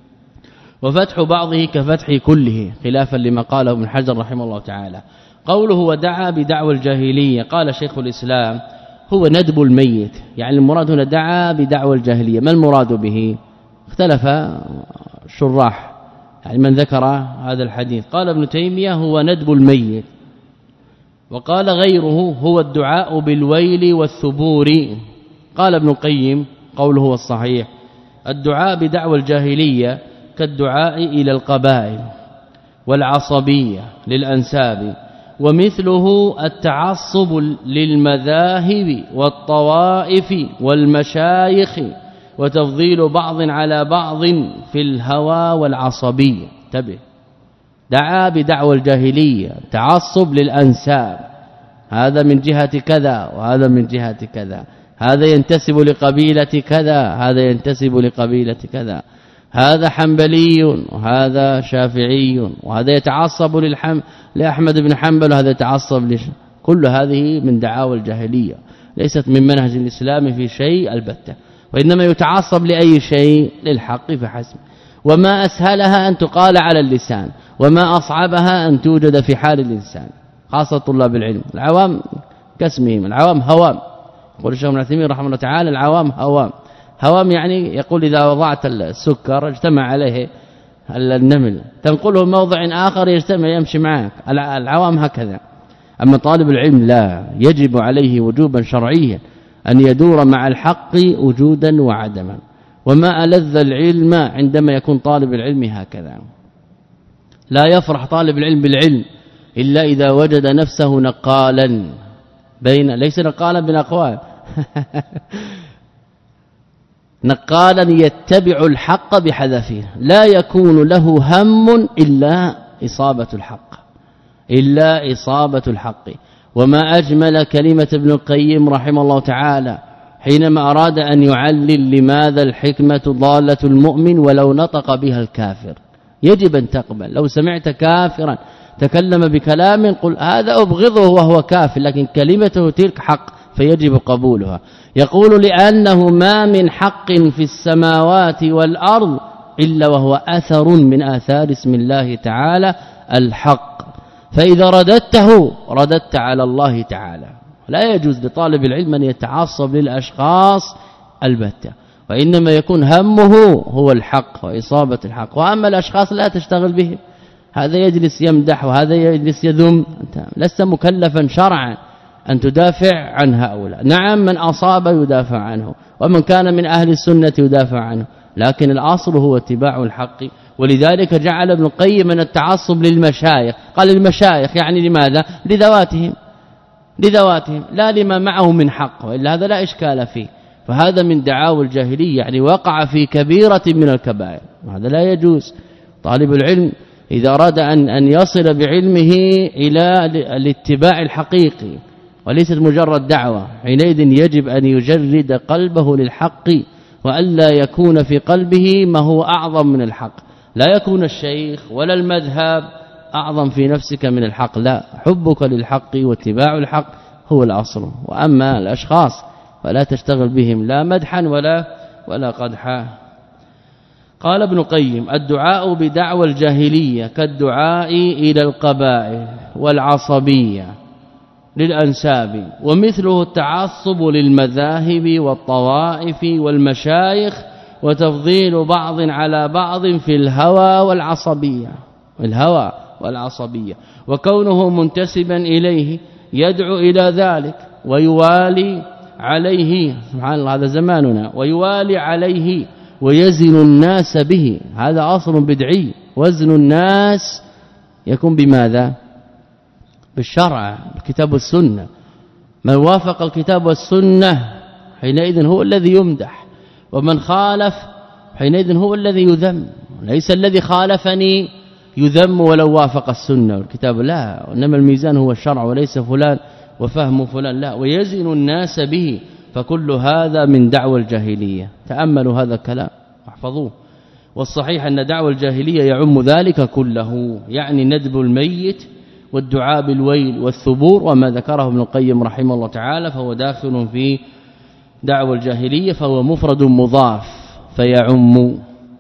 وفتح بعضه كفتح كله خلافا لما قاله ابن حجر رحمه الله تعالى. قوله ودعا بدعوى الجاهلية، قال شيخ الإسلام هو ندب الميت، يعني المراد هنا دعا بدعوى الجاهلية. ما المراد به؟ اختلف الشراح يعني من ذكر هذا الحديث. قال ابن تيمية هو ندب الميت، وقال غيره هو الدعاء بالويل والثبور. قال ابن القيم قوله هو الصحيح، الدعاء بدعوى الجاهلية كالدعاء إلى القبائل والعصبية للأنساب، ومثله التعصب للمذاهب والطوائف والمشايخ، وتفضيل بعض على بعض في الهوى والعصبية. انتبه، دعا بدعوى الجاهلية، تعصب للأنساب، هذا من جهة كذا وهذا من جهة كذا، هذا ينتسب لقبيلة كذا هذا ينتسب لقبيلة كذا، هذا حنبلي وهذا شافعي، وهذا يتعصب للحم لأحمد بن حنبل وهذا يتعصب لش... كل هذه من دعاوى الجاهلية، ليست من منهج الإسلام في شيء البتة، وإنما يتعصب لأي شيء للحق فحسب. وما أسهلها أن تقال على اللسان، وما أصعبها أن توجد في حال الإنسان، خاصة طلاب العلم. العوام كاسمهم، العوام هوام، يقول الشيخ ابن عثيمين رحمه الله تعالى العوام هوام. هوام يعني يقول إذا وضعت السكر اجتمع عليه النمل، تنقله موضع آخر يجتمع يمشي معك. العوام هكذا. أما طالب العلم لا، يجب عليه وجوبا شرعيا أن يدور مع الحق وجودا وعدما. وما ألذ العلم عندما يكون طالب العلم هكذا، لا يفرح طالب العلم بالعلم إلا إذا وجد نفسه نقالا بين ليس نقالا بالاقوال نقالا يتبع الحق بحذافيره لا يكون له هم إلا إصابة الحق إلا إصابة الحق. وما أجمل كلمة ابن القيم رحمه الله تعالى حينما أراد أن يعلل لماذا الحكمة ضالة المؤمن ولو نطق بها الكافر. يجب أن تقبل. لو سمعت كافرا تكلم بكلام قل هذا أبغضه وهو كافر لكن كلمته تلك حق فيجب قبولها. يقول لأنه ما من حق في السماوات والأرض إلا وهو أثر من آثار اسم الله تعالى الحق، فإذا رددته رددت على الله تعالى. لا يجوز لطالب العلم أن يتعصب للأشخاص البتة، وإنما يكون همه هو الحق وإصابة الحق. وأما الأشخاص لا تشتغل بهم، هذا يجلس يمدح وهذا يجلس يذم، أنت لست مكلفا شرعا أن تدافع عن هؤلاء. نعم من أصاب يدافع عنه ومن كان من أهل السنة يدافع عنه، لكن الأصل هو اتباع الحق. ولذلك جعل ابن القيم من التعصب للمشايخ، قال المشايخ يعني لماذا؟ لذواتهم لذواتهم لا لما معه من حق، وإلا هذا لا إشكال فيه. فهذا من دعاوى الجاهلية، يعني وقع في كبيرة من الكبائر، وهذا لا يجوز. طالب العلم إذا أراد أن أن يصل بعلمه إلى الاتباع الحقيقي وليست مجرد دعوة، حينئذ يجب أن يجرد قلبه للحق وألا يكون في قلبه ما هو أعظم من الحق. لا يكون الشيخ ولا المذهب أعظم في نفسك من الحق، لا، حبك للحق واتباع الحق هو الأصل. وأما الأشخاص فلا تشتغل بهم لا مدحا ولا ولا قدحا. قال ابن القيم الدعاء بدعوى الجاهلية كالدعاء إلى القبائل والعصبية للأنساب، ومثله التعصب للمذاهب والطوائف والمشايخ وتفضيل بعض على بعض في الهوى والعصبية الهوى والعصبية وكونه منتسبا إليه يدعو إلى ذلك ويوالي عليه، سبحان الله هذا زماننا، ويوالي عليه ويزن الناس به. هذا أصل بدعي. وزن الناس يكون بماذا؟ بالشرع، الكتاب والسنة. من وافق الكتاب والسنة حينئذ هو الذي يمدح، ومن خالف حينئذ هو الذي يذم. ليس الذي خالفني يذم ولو وافق السنة والكتاب، لا، وإنما الميزان هو الشرع وليس فلان وفهم فلان، لا، ويزن الناس به. فكل هذا من دعوى الجاهلية. تأملوا هذا الكلام واحفظوه. والصحيح أن دعوى الجاهلية يعم ذلك كله، يعني ندب الميت والدعاء بالويل والثبور، وما ذكره ابن القيم رحمه الله تعالى فهو داخل في دعوى الجاهلية، فهو مفرد مضاف فيعم.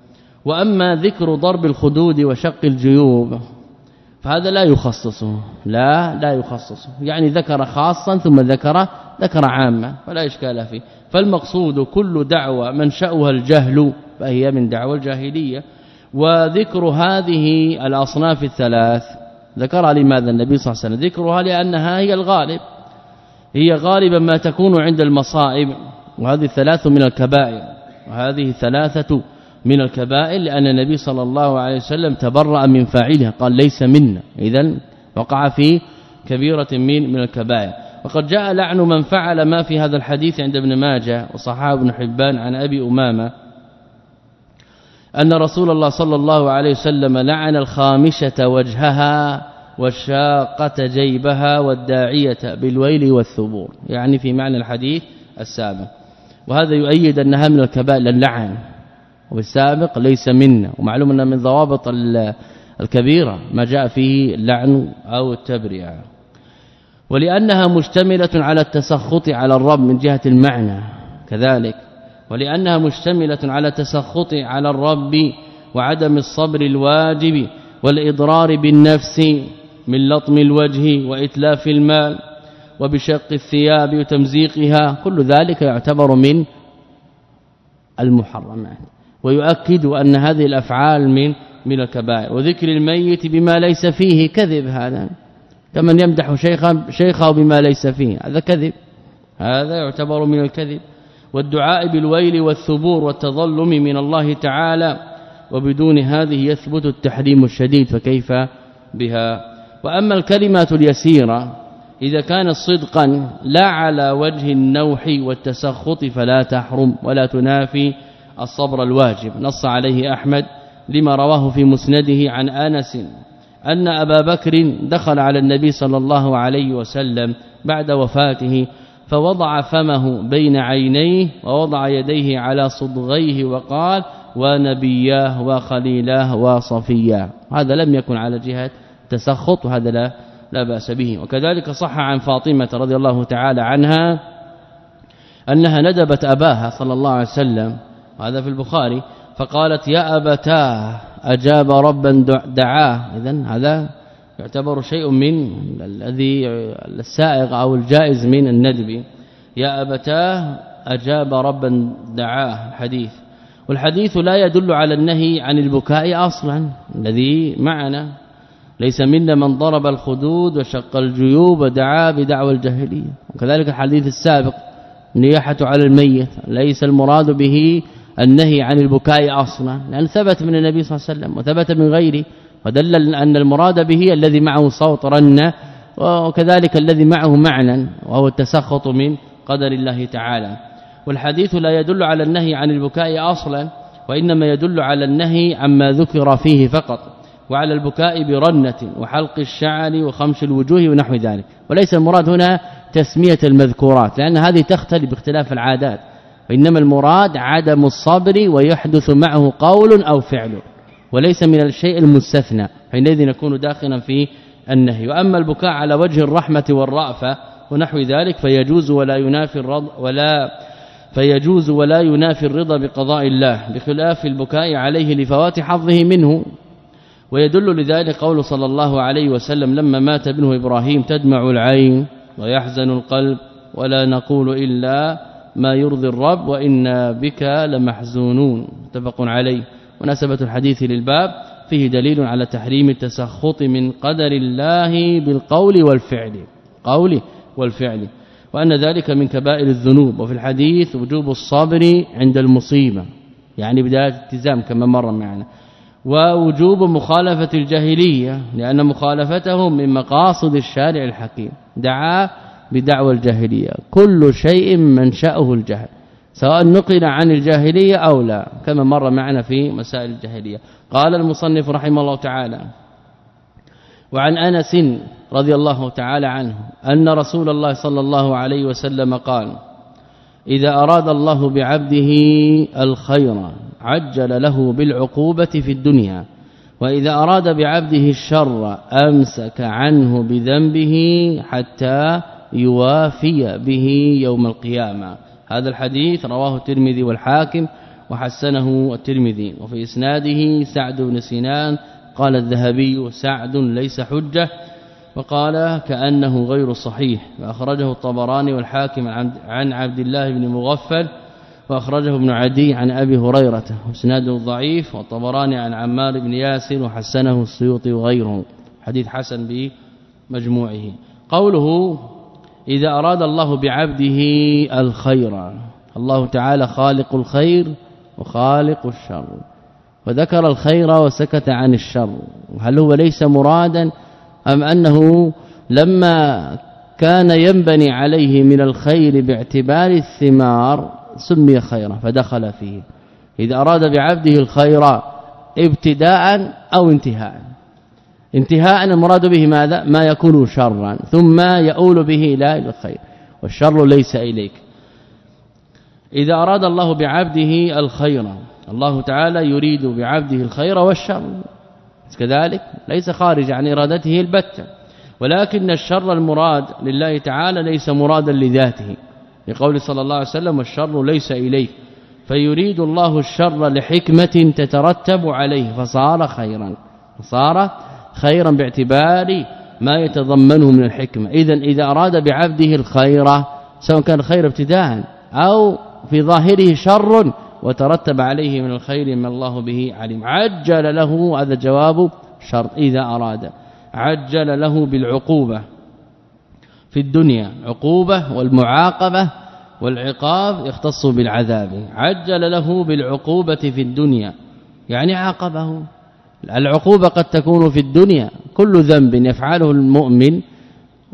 وأما ذكر ضرب الخدود وشق الجيوب فهذا لا يخصصه، لا لا يخصصه، يعني ذكر خاصا ثم ذكر ذكر عامه ولا إشكال فيه. فالمقصود كل دعوة منشأها الجهل فهي من دعوى الجاهلية. وذكر هذه الأصناف الثلاث ذكرها لماذا النبي صلى الله عليه وسلم؟ ذكرها لأنها هي الغالب، هي غالبا ما تكون عند المصائب، وهذه الثلاث من الكبائر، وهذه ثلاثة من الكبائر، لأن النبي صلى الله عليه وسلم تبرأ من فاعلها، قال ليس منا، إذن وقع في كبيرة من من الكبائر. وقد جاء لعن من فعل ما في هذا الحديث عند ابن ماجه وصححه ابن حبان عن أبي أمامة أن رسول الله صلى الله عليه وسلم لعن الخامشة وجهها والشاقة جيبها والداعية بالويل والثبور، يعني في معنى الحديث السابق. وهذا يؤيد أنها من الكبائر اللعن، والسابق ليس منا. ومعلوم أن من ضوابط الكبيرة ما جاء فيه اللعن أو التبرئة. ولأنها مشتملة على التسخط على الرب من جهة المعنى كذلك، ولأنها مشتملة على التسخط على الرب وعدم الصبر الواجب والإضرار بالنفس من لطم الوجه وإتلاف المال وبشق الثياب وتمزيقها، كل ذلك يعتبر من المحرمات. ويؤكد أن هذه الأفعال من من الكبائر. وذكر الميت بما ليس فيه كذب، هذا كمن يمدح شيخا شيخه بما ليس فيه، هذا كذب، هذا يعتبر من الكذب. والدعاء بالويل والثبور والتظلم من الله تعالى، وبدون هذه يثبت التحريم الشديد، فكيف بها؟ وأما الكلمات اليسيرة إذا كان صدقا لا على وجه النوح والتسخط فلا تحرم ولا تنافي الصبر الواجب. نص عليه أحمد لما رواه في مسنده عن أنس أن أبا بكر دخل على النبي صلى الله عليه وسلم بعد وفاته فوضع فمه بين عينيه ووضع يديه على صدغيه وقال ونبياه وخليلاه وصفياه. هذا لم يكن على جهة تسخط وهذا لا لا باس به. وكذلك صح عن فاطمة رضي الله تعالى عنها أنها ندبت أباها صلى الله عليه وسلم هذا في البخاري فقالت يا أبتاه أجاب ربا دعاه. إذن هذا يعتبر شيء من الذي السائغ أو الجائز من الندب. يا أبتاه أجاب ربا دعاه الحديث. والحديث لا يدل على النهي عن البكاء أصلا الذي معنا ليس منا من ضرب الخدود وشق الجيوب ودعا بدعوى الجاهليه. وكذلك الحديث السابق نياحة على الميت ليس المراد به النهي عن البكاء اصلا لان ثبت من النبي صلى الله عليه وسلم وثبت من غيره ودل أن المراد به الذي معه صوت رنة وكذلك الذي معه معنى وهو التسخط من قدر الله تعالى. والحديث لا يدل على النهي عن البكاء اصلا وانما يدل على النهي عما ذكر فيه فقط وعلى البكاء برنة وحلق الشعر وخمش الوجوه ونحو ذلك. وليس المراد هنا تسمية المذكورات لأن هذه تختلف باختلاف العادات وإنما المراد عدم الصبر ويحدث معه قول أو فعل وليس من الشيء المستثنى حينئذ يكون داخلا في النهي. وأما البكاء على وجه الرحمة والرأفة ونحو ذلك فيجوز ولا ينافي الرضا ولا فيجوز ولا ينافي الرضا بقضاء الله بخلاف البكاء عليه لفوات حظه منه. ويدل لذلك قول صلى الله عليه وسلم لما مات ابنه إبراهيم تدمع العين ويحزن القلب ولا نقول إلا ما يرضي الرب وإنا بك لمحزونون متفق عليه. مناسبة الحديث للباب فيه دليل على تحريم التسخط من قدر الله بالقول والفعل قول والفعل وأن ذلك من كبائر الذنوب. وفي الحديث وجوب الصبر عند المصيبة يعني بداية التزام كما مر معنا ووجوب مخالفة الجاهلية لأن مخالفتهم من مقاصد الشارع الحكيم دعا بدعوى الجاهلية كل شيء منشأه الجهل سواء نقل عن الجاهلية أو لا كما مر معنا في مسائل الجاهلية. قال المصنف رحمه الله تعالى وعن أنس رضي الله تعالى عنه أن رسول الله صلى الله عليه وسلم قال إذا أراد الله بعبده الخير عجل له بالعقوبة في الدنيا وإذا أراد بعبده الشر أمسك عنه بذنبه حتى يوافي به يوم القيامة. هذا الحديث رواه الترمذي والحاكم وحسنه الترمذي وفي إسناده سعد بن سنان قال الذهبي سعد ليس حجة وقال كأنه غير صحيح. وأخرجه الطبراني والحاكم عن عبد الله بن مغفل وأخرجه ابن عدي عن أبي هريرة واسناده ضعيف والطبراني عن عمار بن ياسر وحسنه السيوطي وغيره حديث حسن بمجموعه. قوله إذا أراد الله بعبده الخير الله تعالى خالق الخير وخالق الشر وذكر الخير وسكت عن الشر. هل هو ليس مرادا أم أنه لما كان ينبني عليه من الخير باعتبار الثمار سمي خيرا فدخل فيه؟ إذا أراد بعبده الخير ابتداء أو انتهاء. انتهاء المراد به ماذا؟ ما يكون شرا ثم يؤول به إلى الخير والشر ليس إليك. إذا أراد الله بعبده الخير الله تعالى يريد بعبده الخير والشر كذلك ليس خارج عن إرادته البتة ولكن الشر المراد لله تعالى ليس مرادا لذاته لقول صلى الله عليه وسلم والشر ليس إليك فيريد الله الشر لحكمة تترتب عليه فصار خيرا فصار خيرا باعتبار ما يتضمنه من الحكمة. إذن إذا أراد بعبده الخير سواء كان خير ابتداء أو في ظاهره شر وترتب عليه من الخير ما الله به عليم عجل له هذا جواب شرط. إذا أراد عجل له بالعقوبة في الدنيا عقوبة والمعاقبة والعقاب يختص بالعذاب عجل له بالعقوبة في الدنيا يعني عاقبه. العقوبة قد تكون في الدنيا كل ذنب يفعله المؤمن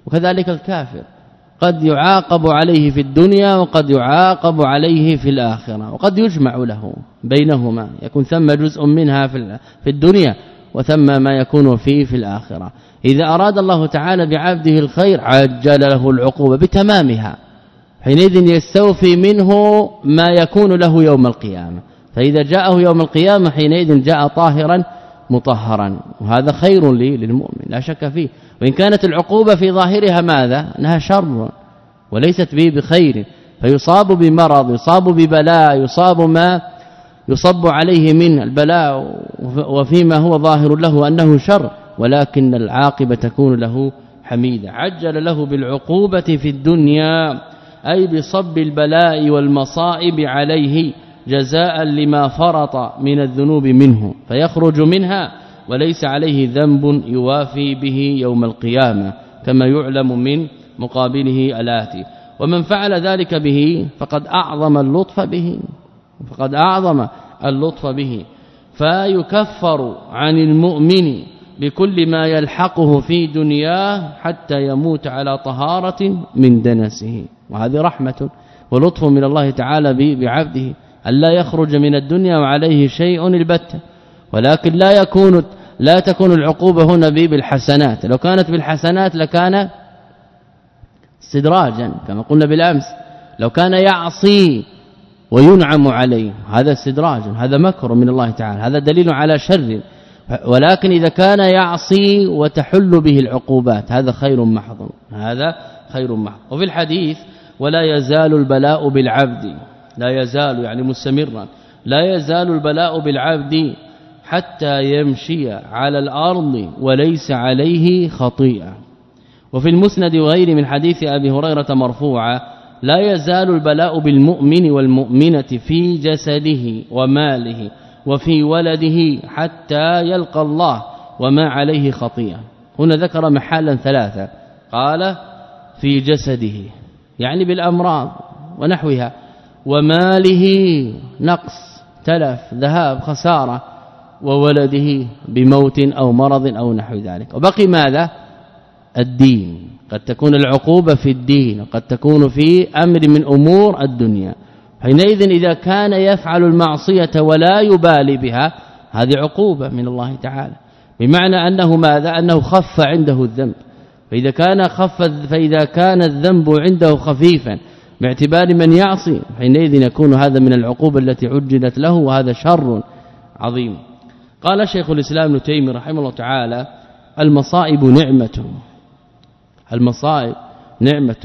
وكذلك الكافر قد يعاقب عليه في الدنيا وقد يعاقب عليه في الآخرة وقد يجمع له بينهما يكون ثم جزء منها في الدنيا وثم ما يكون فيه في الآخرة. إذا أراد الله تعالى بعبده الخير عجل له العقوبة بتمامها حينئذ يستوفي منه ما يكون له يوم القيامة، فإذا جاءه يوم القيامة حينئذ جاء طاهرا مطهرا، وهذا خير لي للمؤمن لا شك فيه. وإن كانت العقوبة في ظاهرها ماذا؟ أنها شر وليست به بخير، فيصاب بمرض يصاب ببلاء يصاب ما يصب عليه من البلاء وفيما هو ظاهر له أنه شر، ولكن العاقبة تكون له حميدة. عجل له بالعقوبة في الدنيا أي بصب البلاء والمصائب عليه جزاء لما فرط من الذنوب منه فيخرج منها وليس عليه ذنب يوافي به يوم القيامة كما يعلم من مقابله الآتي. ومن فعل ذلك به فقد أعظم اللطف به فقد أعظم اللطف به فيكفر عن المؤمن بكل ما يلحقه في دنياه حتى يموت على طهارة من دنسه، وهذه رحمة ولطف من الله تعالى بعبده ألا يخرج من الدنيا وعليه شيء البتة. ولكن لا يكون لا تكون العقوبة هنا بالحسنات، لو كانت بالحسنات لكان استدراجا كما قلنا بالأمس، لو كان يعصي وينعم عليه هذا استدراج هذا مكر من الله تعالى، هذا دليل على شر. ولكن إذا كان يعصي وتحل به العقوبات هذا خير محض هذا خير محض. وفي الحديث ولا يزال البلاء بالعبد لا يزال يعني مستمرا لا يزال البلاء بالعبد حتى يمشي على الأرض وليس عليه خطيئة. وفي المسند وغيره من حديث أبي هريرة مرفوعا لا يزال البلاء بالمؤمن والمؤمنة في جسده وماله وفي ولده حتى يلقى الله وما عليه خطيئة. هنا ذكر محالا ثلاثة، قال في جسده يعني بالأمراض ونحوها، وماله نقص تلف ذهاب خسارة، وولده بموت أو مرض أو نحو ذلك. وبقي ماذا؟ الدين، قد تكون العقوبة في الدين وقد تكون في أمر من أمور الدنيا. حينئذ إذا كان يفعل المعصية ولا يبالي بها هذه عقوبة من الله تعالى، بمعنى أنه ماذا؟ أنه خف عنده الذنب. فإذا كان خف فإذا كان الذنب عنده خفيفا باعتبار من يعصي حينئذ يكون هذا من العقوبة التي عجلت له، وهذا شر عظيم. قال شيخ الإسلام ابن تيمية رحمه الله تعالى المصائب نعمة المصائب نعمة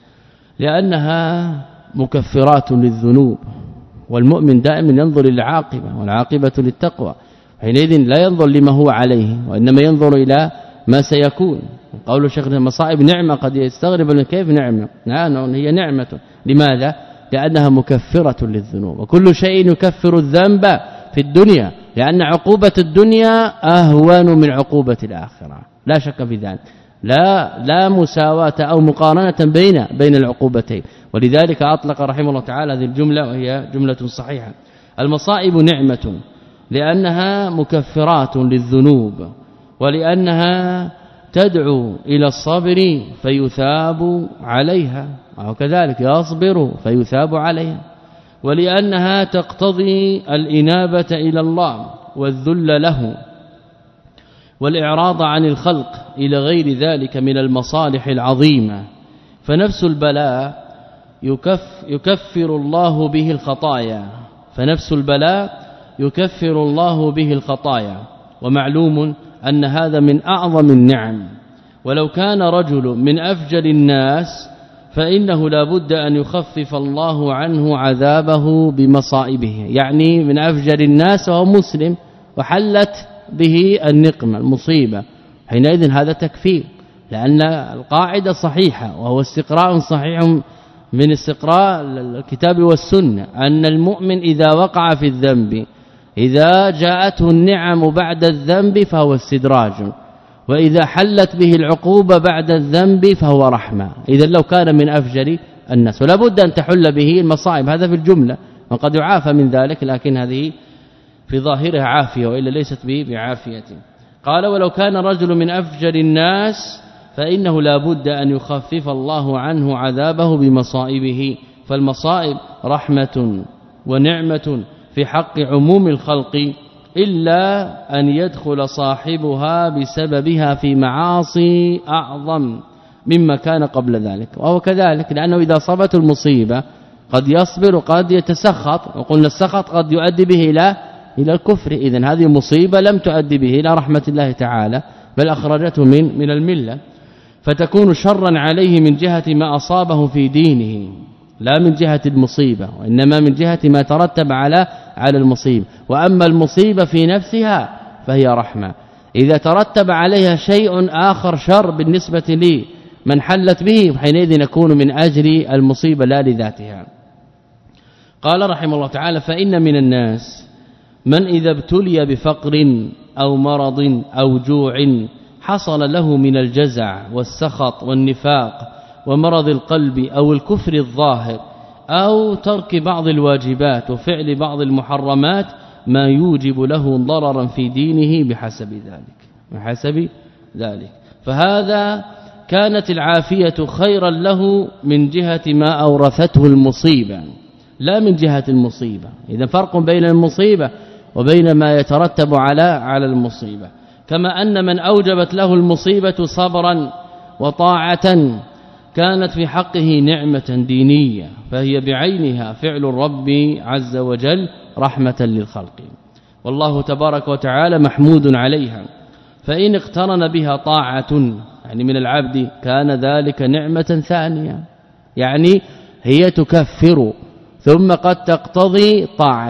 لأنها مكفرات للذنوب، والمؤمن دائما ينظر للعاقبة والعاقبة للتقوى، حينئذ لا ينظر لما هو عليه وإنما ينظر إلى ما سيكون. قول الشيخ المصائب نعمة قد يستغرب كيف نعمة؟ نعم هي نعمة. لماذا؟ لأنها مكفرة للذنوب، وكل شيء يكفر الذنب في الدنيا، لأن عقوبة الدنيا أهون من عقوبة الآخرة لا شك في ذلك، لا لا مساواة أو مقارنة بين بين العقوبتين. ولذلك أطلق رحمه الله تعالى هذه الجملة وهي جملة صحيحة. المصائب نعمة لأنها مكفرات للذنوب، ولأنها تدعو إلى الصبر فيثاب عليها، أو كذلك يصبر فيثاب عليها، ولأنها تقتضي الإنابة إلى الله والذل له والإعراض عن الخلق إلى غير ذلك من المصالح العظيمة. فنفس البلاء يكف يكفر الله به الخطايا فنفس البلاء يكفر الله به الخطايا ومعلوم أن هذا من أعظم النعم. ولو كان رجل من أفجر الناس فإنه لا بد أن يخفف الله عنه عذابه بمصائبه، يعني من أفجر الناس وهو مسلم وحلت به النقمة المصيبة، حينئذ هذا تكفير، لأن القاعدة صحيحة وهو استقراء صحيح من استقراء الكتاب والسنة أن المؤمن إذا وقع في الذنب إذا جاءته النعم بعد الذنب فهو استدراج، وإذا حلت به العقوبة بعد الذنب فهو رحمة. إذا لو كان من أفجر الناس ولا بد أن تحل به المصائب، هذا في الجملة، وقد يعافى من ذلك لكن هذه في ظاهرها عافية وإلا ليست به بعافية. قال ولو كان رجل من أفجر الناس فإنه لا بد أن يخفف الله عنه عذابه بمصائبه، فالمصائب رحمة ونعمة في حق عموم الخلق إلا أن يدخل صاحبها بسببها في معاصي أعظم مما كان قبل ذلك. وهو كذلك، لأنه إذا صابت المصيبة قد يصبر وقد يتسخط، وقلنا السخط قد يؤدي به إلى إلى الكفر. إذن هذه مصيبة لم تؤدي به إلى رحمة الله تعالى، بل أخرجته من من الملة، فتكون شرا عليه من جهة ما أصابه في دينه، لا من جهة المصيبة، وإنما من جهة ما ترتب على على المصيبة. وأما المصيبة في نفسها فهي رحمة، إذا ترتب عليها شيء آخر شر بالنسبة لي من حلت به، حينئذ نكون من أجل المصيبة لا لذاتها. قال رحمه الله تعالى: فإن من الناس من إذا ابتلي بفقر أو مرض أو جوع حصل له من الجزع والسخط والنفاق ومرض القلب أو الكفر الظاهر أو ترك بعض الواجبات وفعل بعض المحرمات ما يوجب له ضررا في دينه بحسب ذلك بحسب ذلك فهذا كانت العافية خيرا له من جهة ما أورثته المصيبة لا من جهة المصيبة. إذا فرق بين المصيبة وبين ما يترتب على على المصيبة. كما أن من أوجبت له المصيبة صبرا وطاعة كانت في حقه نعمة دينية، فهي بعينها فعل الرب عز وجل رحمة للخلق، والله تبارك وتعالى محمود عليها. فإن اقترن بها طاعة يعني من العبد كان ذلك نعمة ثانية، يعني هي تكفر ثم قد تقتضي طاعة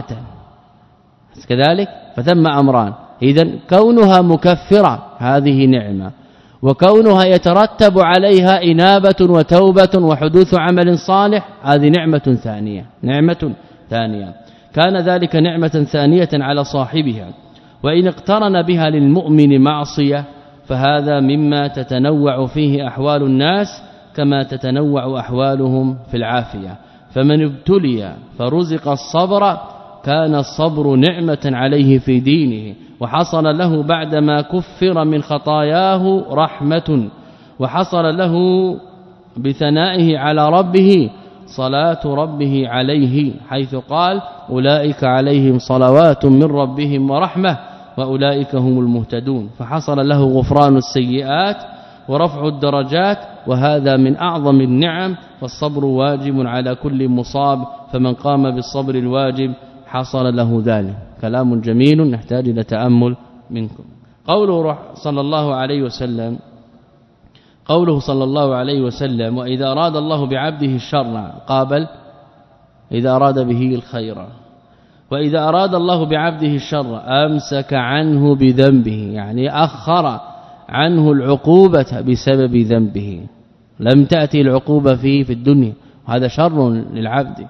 كذلك، فثم أمران. إذن كونها مكفرة هذه نعمة، وكونها يترتب عليها إنابة وتوبة وحدوث عمل صالح هذه نعمة ثانية نعمة ثانية كان ذلك نعمة ثانية على صاحبها. وإن اقترن بها للمؤمن معصية فهذا مما تتنوع فيه أحوال الناس كما تتنوع أحوالهم في العافية. فمن ابتلي فرزق الصبر كان الصبر نعمة عليه في دينه، وحصل له بعدما كفر من خطاياه رحمة، وحصل له بثنائه على ربه صلاة ربه عليه، حيث قال: أولئك عليهم صلوات من ربهم ورحمة وأولئك هم المهتدون. فحصل له غفران السيئات ورفع الدرجات، وهذا من أعظم النعم. فالصبر واجب على كل مصاب، فمن قام بالصبر الواجب حصل له ذلك. كلام جميل نحتاج إلى تأمل منكم. قوله صلى الله عليه وسلم قوله صلى الله عليه وسلم: وإذا أراد الله بعبده الشر قابل إذا أراد به الخير، وإذا أراد الله بعبده الشر أمسك عنه بذنبه، يعني أخر عنه العقوبة بسبب ذنبه. لم تأتي العقوبة فيه في الدنيا، وهذا شر للعبد.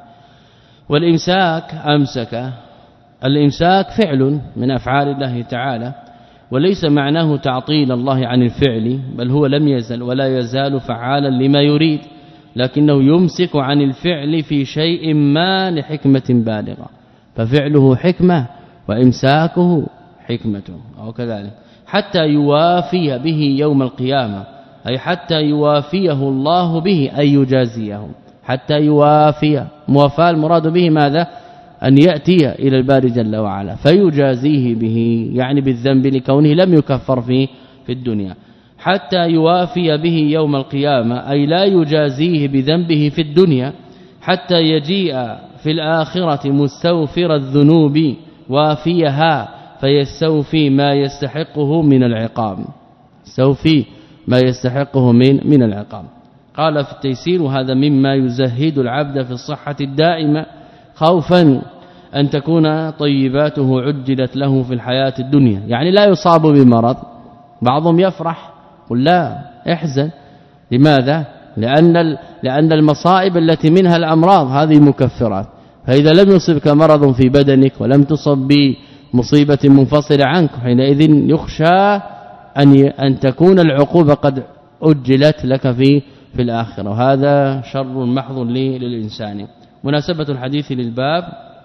والإمساك أمسك، الإمساك فعل من أفعال الله تعالى، وليس معناه تعطيل الله عن الفعل، بل هو لم يزل ولا يزال فعالا لما يريد، لكنه يمسك عن الفعل في شيء ما لحكمة بالغة، ففعله حكمة وإمساكه حكمة أو كذلك، حتى يوافي به يوم القيامة، أي حتى يوافيه الله به، أي يجازيه، حتى يوافي. موافاه المراد به ماذا؟ أن يأتي إلى الباري جل وعلا فيجازيه به، يعني بالذنب لكونه لم يكفر فيه في الدنيا، حتى يوافي به يوم القيامة، أي لا يجازيه بذنبه في الدنيا، حتى يجيء في الآخرة مستوفر الذنوب وافيها فيستوفي ما يستحقه من العقاب استوفي ما يستحقه من من العقاب. قال في التيسير: وهذا مما يزهد العبد في الصحة الدائمة، خوفا أن تكون طيباته عجلت له في الحياة الدنيا، يعني لا يصاب بمرض. بعضهم يفرح، قل لا احزن. لماذا؟ لأن لأن المصائب التي منها الأمراض هذه مكفرات، فإذا لم يصبك مرض في بدنك ولم تصب بمصيبة منفصلة عنك، حينئذ يخشى أن أن تكون العقوبة قد أجلت لك في في الآخرة، وهذا شر محض للإنسان. مناسبة الحديث للباب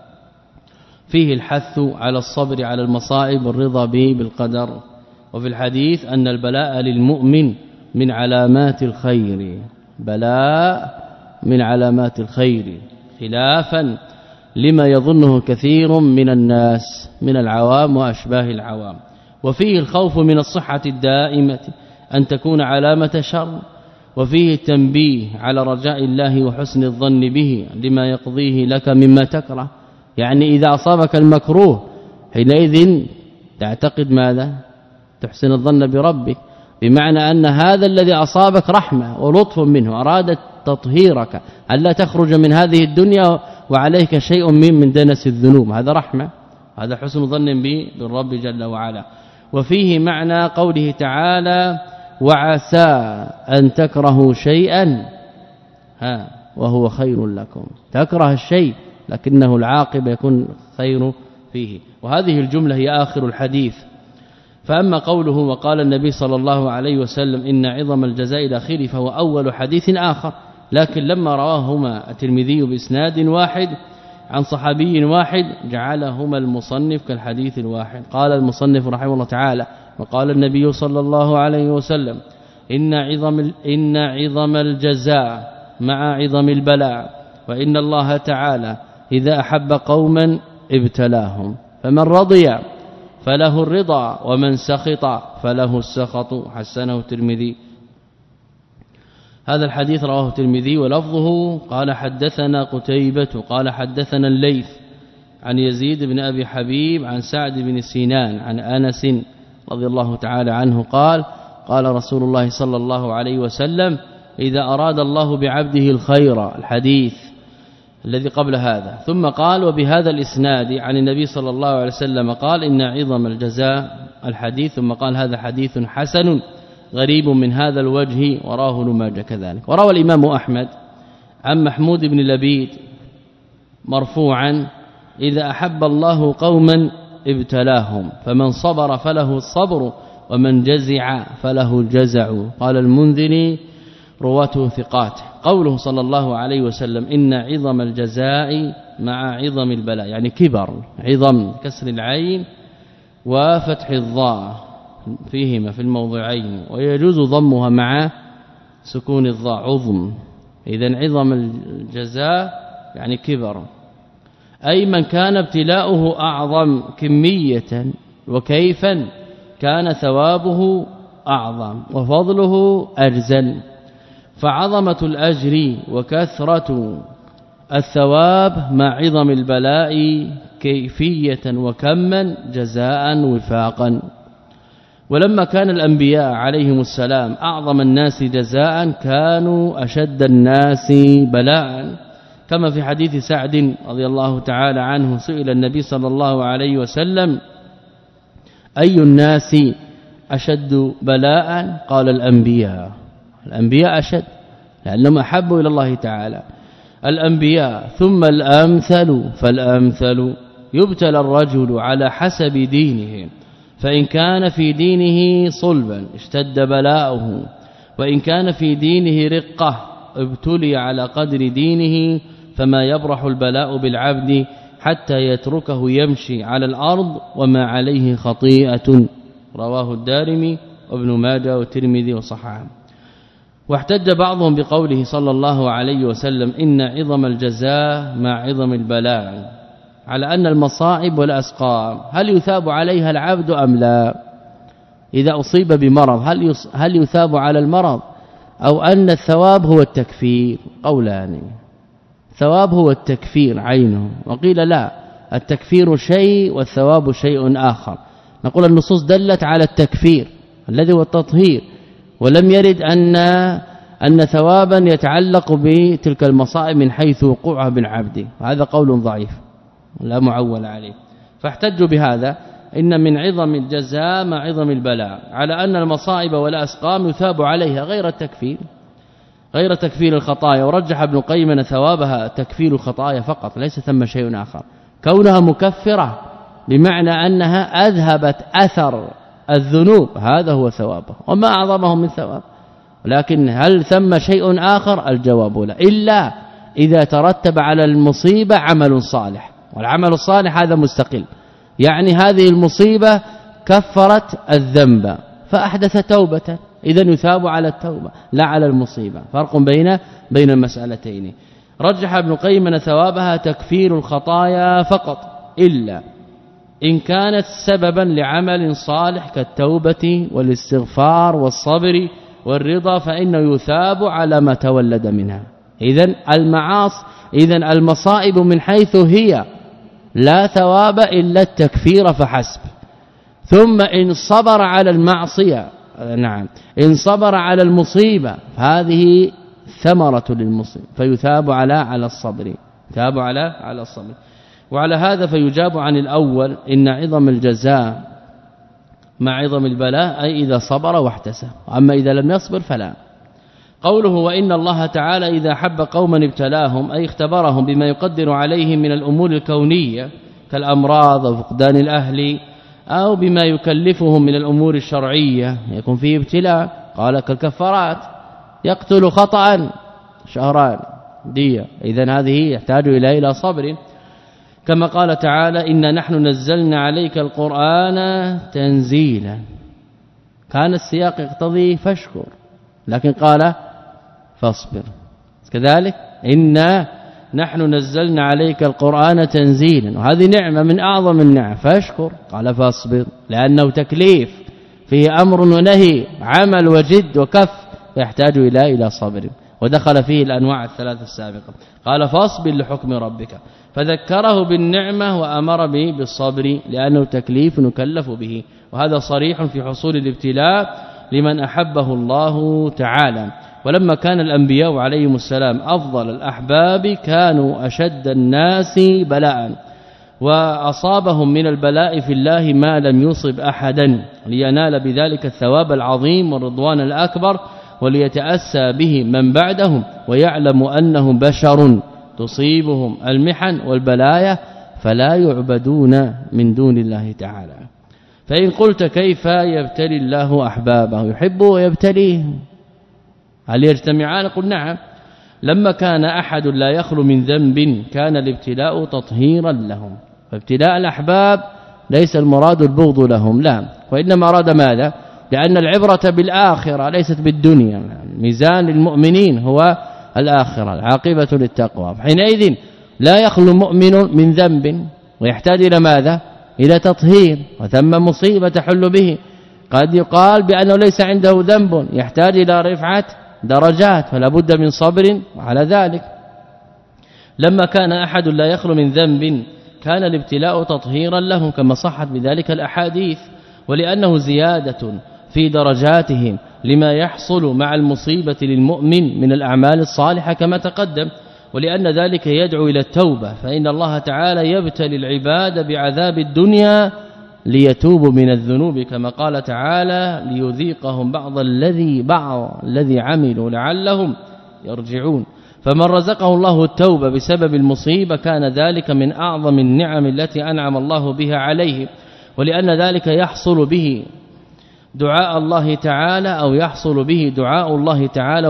فيه الحث على الصبر على المصائب والرضا به بالقدر. وفي الحديث أن البلاء للمؤمن من علامات الخير بلاء من علامات الخير خلافا لما يظنه كثير من الناس من العوام وأشباه العوام. وفيه الخوف من الصحة الدائمة أن تكون علامة شر، وفيه التنبيه على رجاء الله وحسن الظن به لما يقضيه لك مما تكره. يعني إذا أصابك المكروه حينئذ تعتقد ماذا؟ تحسن الظن بربك، بمعنى أن هذا الذي أصابك رحمة ولطف منه، أراد تطهيرك ألا تخرج من هذه الدنيا وعليك شيء من من دنس الذنوب، هذا رحمة، هذا حسن ظن به بالرب جل وعلا. وفيه معنى قوله تعالى وعسى أن تكرهوا شيئا ها وهو خير لكم، تكره الشيء لكنه العاقبة يكون خير فيه. وهذه الجملة هي آخر الحديث. فأما قوله وقال النبي صلى الله عليه وسلم إن عظم الجزاء الأخير فهو أول حديث آخر، لكن لما رواهما الترمذي بإسناد واحد عن صحابي واحد جعلهما المصنف كالحديث الواحد. قال المصنف رحمه الله تعالى وقال النبي صلى الله عليه وسلم إن عظم إن عظم الجزاء مع عظم البلاء، وإن الله تعالى إذا أحب قوما ابتلاهم، فمن رضي فله الرضا ومن سخط فله السخط. حسنه الترمذي. هذا الحديث رواه الترمذي ولفظه قال حدثنا قتيبة قال حدثنا الليث عن يزيد بن أبي حبيب عن سعد بن سينان عن أنس رضي الله تعالى عنه قال قال رسول الله صلى الله عليه وسلم إذا أراد الله بعبده الخير، الحديث الذي قبل هذا، ثم قال وبهذا الإسناد عن النبي صلى الله عليه وسلم قال إن عظم الجزاء، الحديث، ثم قال هذا حديث حسن غريب من هذا الوجه، وراه ابن ماجه كذلك. وروى الإمام أحمد عن محمود بن لبيد مرفوعا إذا أحب الله قوما ابتلاهم، فمن صبر فله الصبر ومن جزع فله الجزع. قال المنذري رواته ثقات. قوله صلى الله عليه وسلم إن عظم الجزاء مع عظم البلاء، يعني كبر، عظم كسر العين وفتح الضاء فيهما في الموضعين، ويجوز ضمها مع سكون الضاء عظم. إذن عظم الجزاء يعني كبر، أي من كان ابتلاؤه أعظم كمية وكيفا كان ثوابه أعظم وفضله أجزل. فعظمة الأجر وكثرة الثواب مع عظم البلاء كيفية وكما جزاء وفاقا. ولما كان الأنبياء عليهم السلام أعظم الناس جزاء كانوا أشد الناس بلاء، كما في حديث سعد رضي الله تعالى عنه سئل النبي صلى الله عليه وسلم أي الناس أشد بلاء؟ قال الأنبياء. الأنبياء أشد لأنهم أحبوا إلى الله تعالى. الأنبياء ثم الأمثل فالأمثل. يبتلى الرجل على حسب دينه، فإن كان في دينه صلبا اشتد بلاؤه، وإن كان في دينه رقة ابتلي على قدر دينه، فما يبرح البلاء بالعبد حتى يتركه يمشي على الأرض وما عليه خطيئة. رواه الدارمي وابن ماجه والترمذي وصححه. واحتج بعضهم بقوله صلى الله عليه وسلم إن عظم الجزاء مع عظم البلاء على أن المصائب والأسقام هل يثاب عليها العبد أم لا؟ إذا أصيب بمرض هل هل يثاب على المرض، أو أن الثواب هو التكفير؟ قولان. ثواب هو التكفير عينه، وقيل لا، التكفير شيء والثواب شيء آخر. نقول النصوص دلت على التكفير الذي هو التطهير، ولم يرد أن أن ثوابا يتعلق بتلك المصائب من حيث وقوعها بالعبد، وهذا قول ضعيف لا معول عليه. فاحتجوا بهذا إن من عظم الجزاء مع عظم البلاء على أن المصائب والأسقام يثاب عليها غير التكفير غير تكفير الخطايا. ورجح ابن قيم أن ثوابها تكفير الخطايا فقط، ليس ثم شيء آخر. كونها مكفرة بمعنى أنها أذهبت أثر الذنوب هذا هو ثوابه، وما أعظمه من ثواب. لكن هل ثم شيء آخر؟ الجواب لا، إلا إذا ترتب على المصيبة عمل صالح، والعمل الصالح هذا مستقل. يعني هذه المصيبة كفرت الذنب فأحدث توبة إذا يثاب على التوبة لا على المصيبة. فرق بين بين المسألتين. رجح ابن القيم أن ثوابها تكفير الخطايا فقط إلا إن كانت سببا لعمل صالح كالتوبة والاستغفار والصبر والرضا فإنه يثاب على ما تولد منها. إذن المعاصي إذن المصائب من حيث هي لا ثواب إلا التكفير فحسب. ثم إن صبر على المعصية نعم إن صبر على المصيبة فهذه ثمرة للمصيبة فيثاب على على الصبر يثاب على على الصبر. وعلى هذا فيجاب عن الأول إن عظم الجزاء مع عظم البلاء أي إذا صبر واحتسب. أما إذا لم يصبر فلا. قوله وإن الله تعالى إذا حب قوما ابتلاهم أي اختبرهم بما يقدر عليهم من الأمور الكونية كالأمراض وفقدان الأهل أو بما يكلفهم من الأمور الشرعية يكون فيه ابتلاء. قال كالكفارات يقتل خطأ شهران دية. إذن هذه يحتاج إلى إلى صبر. كما قال تعالى إنا نحن نزلنا عليك القرآن تنزيلا. كان السياق يقتضي فاشكر لكن قال فاصبر. كذلك إنا نحن نزلنا عليك القرآن تنزيلا وهذه نعمة من أعظم النعم فاشكر قال فاصبر لأنه تكليف فيه أمر ونهي عمل وجد وكف يحتاج إلى إلى صبر. ودخل فيه الأنواع الثلاث السابقة. قال فاصبر لحكم ربك فذكره بالنعمة وأمر به بالصبر لأنه تكليف نكلف به. وهذا صريح في حصول الابتلاء لمن أحبه الله تعالى. ولما كان الأنبياء عليهم السلام أفضل الأحباب كانوا أشد الناس بلاء وأصابهم من البلاء في الله ما لم يصب أحدا لينال بذلك الثواب العظيم والرضوان الأكبر وليتأسى به من بعدهم ويعلم أنهم بشر تصيبهم المحن والبلايا فلا يعبدون من دون الله تعالى. فإن قلت كيف يبتلي الله أحبابه يحبه ويبتليه هل يجتمعان؟ قل نعم. لما كان أحد لا يخلو من ذنب كان الابتلاء تطهيرا لهم. فابتلاء الأحباب ليس المراد البغض لهم لا وإنما أراد ماذا؟ لأن العبرة بالآخرة ليست بالدنيا. ميزان المؤمنين هو الآخرة العاقبة للتقوى. حينئذ لا يخلو مؤمن من ذنب ويحتاج إلى ماذا؟ إلى تطهير وثم مصيبة تحل به. قد يقال بأنه ليس عنده ذنب يحتاج إلى رفعة درجات فلا بد من صبر على ذلك. لما كان أحد لا يخلو من ذنب كان الابتلاء تطهيرا له كما صحت بذلك الأحاديث ولأنه زيادة في درجاتهم لما يحصل مع المصيبة للمؤمن من الأعمال الصالحة كما تقدم ولأن ذلك يدعو إلى التوبة فإن الله تعالى يبتلي العباد بعذاب الدنيا ليتوبوا من الذنوب كما قال تعالى ليذيقهم بعض الذي بعض الذي عملوا لعلهم يرجعون. فمن رزقه الله التوبة بسبب المصيبة كان ذلك من أعظم النعم التي أنعم الله بها عليه ولأن ذلك يحصل به دعاء الله تعالى أو يحصل به دعاء الله تعالى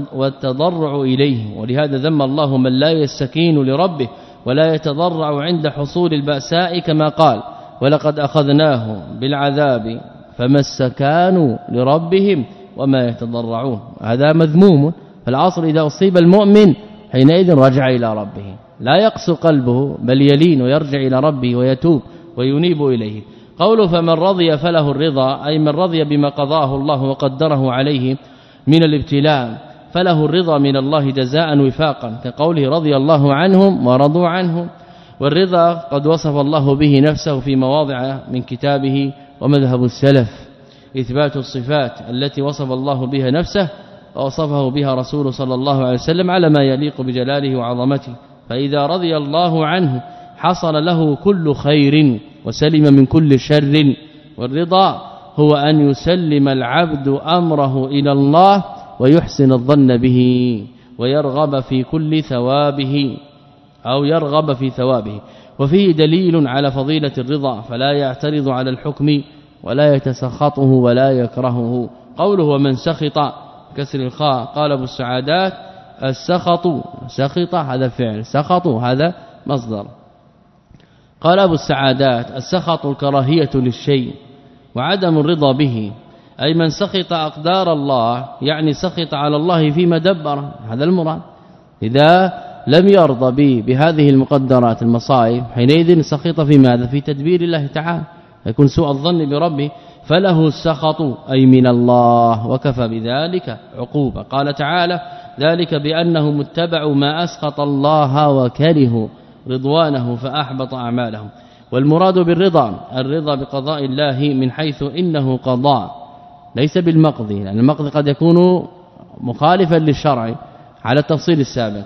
والتضرع إليه. ولهذا ذم الله من لا يستكين لربه ولا يتضرع عند حصول البأساء كما قال ولقد أخذناه بالعذاب فما استكانوا لربهم وما يتضرعون. هذا مذموم. فالعصر إذا أصيب المؤمن حينئذ رجع إلى ربه لا يقسو قلبه بل يلين ويرجع إلى ربه ويتوب وينيب إليه. قوله فمن رضي فله الرضا أي من رضي بما قضاه الله وقدره عليه من الابتلاء فله الرضا من الله جزاء وفاقا كقوله رضي الله عنهم ورضوا عنه. والرضا قد وصف الله به نفسه في مواضع من كتابه ومذهب السلف إثبات الصفات التي وصف الله بها نفسه ووصفه بها رسوله صلى الله عليه وسلم على ما يليق بجلاله وعظمته. فإذا رضي الله عنه حصل له كل خير وسلم من كل شر. والرضا هو أن يسلم العبد أمره إلى الله ويحسن الظن به ويرغب في كل ثوابه أو يرغب في ثوابه. وفيه دليل على فضيلة الرضا فلا يعترض على الحكم ولا يتسخطه ولا يكرهه. قوله ومن سخط كسر الخاء قال ابو السعادات السخط سخط هذا فعل سخط هذا مصدر. قال ابو السعادات السخط الكراهية للشيء وعدم الرضا به أي من سخط أقدار الله يعني سخط على الله فيما دبر، هذا المراد. إذا لم يرضى به بهذه المقدرات المصائب حينئذ سخط في ماذا؟ في تدبير الله تعالى، يكون سوء الظن بربه، فله السخط أي من الله، وكفى بذلك عقوبة. قال تعالى: ذلك بأنهم اتبعوا ما أسخط الله وكرهوا رضوانه فأحبط أعمالهم. والمراد بالرضا الرضا بقضاء الله من حيث إنه قضاء ليس بالمقضي، لأن المقضي قد يكون مخالفا للشرع على التفصيل السابق.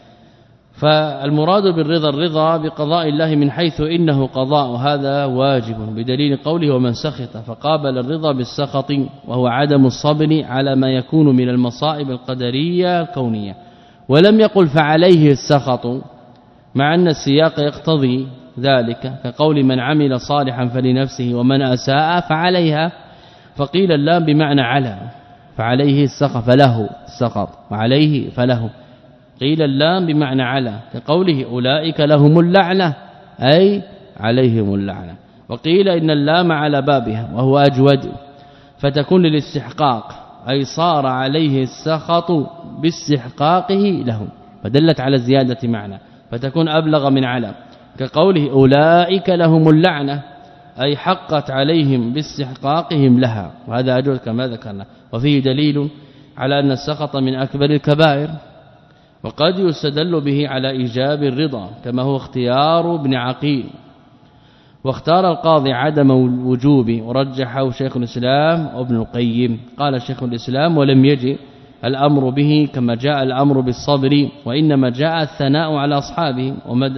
فالمراد بالرضا الرضا بقضاء الله من حيث إنه قضاء، وهذا واجب بدليل قوله: ومن سخط، فقابل الرضا بالسخط وهو عدم الصبر على ما يكون من المصائب القدرية الكونية. ولم يقل فعليه السخط، مع أن السياق يقتضي ذلك، كقول من عمل صالحا فلنفسه ومن أساء فعليها، فقيل اللام بمعنى على، فعليه السخط فله السخط وعليه فله، قيل اللام بمعنى على، كقوله أولئك لهم اللعنة أي عليهم اللعنة. وقيل إن اللام على بابها وهو أجود، فتكون للاستحقاق أي صار عليه السخط باستحقاقه لهم، فدلت على زيادة معنى، فتكون أبلغ من على، كقوله أولئك لهم اللعنة أي حقت عليهم باستحقاقهم لها، وهذا أجود كما ذكرنا. وفيه دليل على أن السخط من أكبر الكبائر، وقد يستدل به على إيجاب الرضا كما هو اختيار ابن عقيل. واختار القاضي عدم الوجوب ورجحه شيخ الإسلام وابن القيم. قال شيخ الإسلام: ولم يجي الأمر به كما جاء الأمر بالصبر، وإنما جاء الثناء على أصحابه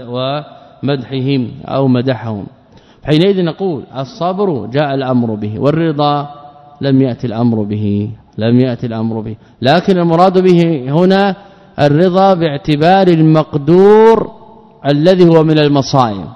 ومدحهم أو مدحهم. حينئذ نقول الصبر جاء الأمر به، والرضا لم يأتي الأمر به لم يأتي الأمر به لكن المراد به هنا الرضا باعتبار المقدور الذي هو من المصائب.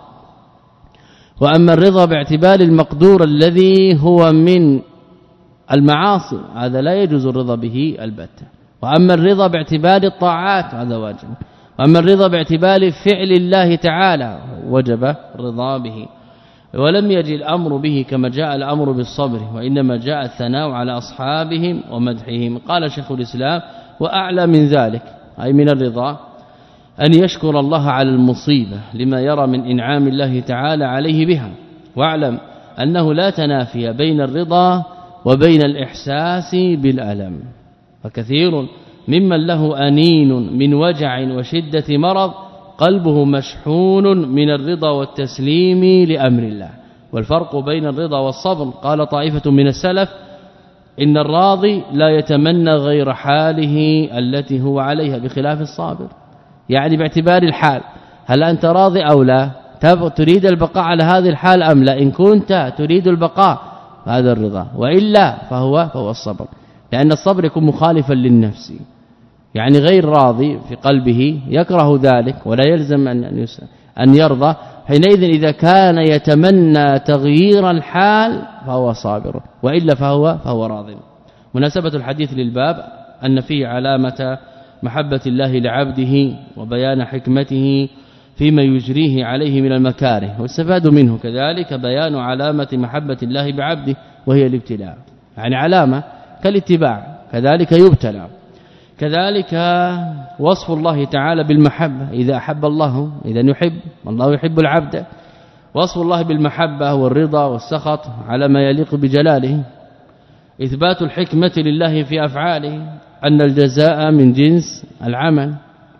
وأما الرضا باعتبار المقدور الذي هو من المعاصي هذا لا يجوز الرضا به البتة. وأما الرضا باعتبار الطاعات هذا واجب. وأما الرضا باعتبار فعل الله تعالى وجب الرضا به. ولم يجي الأمر به كما جاء الأمر بالصبر، وإنما جاء الثناء على أصحابهم ومدحهم. قال شيخ الإسلام: وأعلى من ذلك أي من الرضا أن يشكر الله على المصيبة لما يرى من إنعام الله تعالى عليه بها. واعلم أنه لا تنافي بين الرضا وبين الإحساس بالألم، فكثير ممن له أنين من وجع وشدة مرض قلبه مشحون من الرضا والتسليم لأمر الله. والفرق بين الرضا والصبر، قال طائفة من السلف: إن الراضي لا يتمنى غير حاله التي هو عليها بخلاف الصابر، يعني باعتبار الحال، هل أنت راضي أو لا، تريد البقاء على هذه الحال أم لا؟ إن كنت تريد البقاء هذا الرضا، وإلا فهو فهو الصبر، لأن الصبر يكون مخالفا للنفس، يعني غير راضي في قلبه يكره ذلك ولا يلزم أن أن يرضى. حينئذ إذا كان يتمنى تغيير الحال فهو صابر، وإلا فهو فهو راض. مناسبة الحديث للباب أن فيه علامة محبة الله لعبده وبيان حكمته فيما يجريه عليه من المكاره، واستفاد منه كذلك بيان علامة محبة الله بعبده وهي الابتلاء، يعني علامة كالاتباع كذلك يبتلى. كذلك وصف الله تعالى بالمحبة، إذا أحب الله إذا يحب، والله يحب العبد. وصف الله بالمحبة والرضا والسخط على ما يليق بجلاله. إثبات الحكمة لله في أفعاله، أن الجزاء من جنس العمل.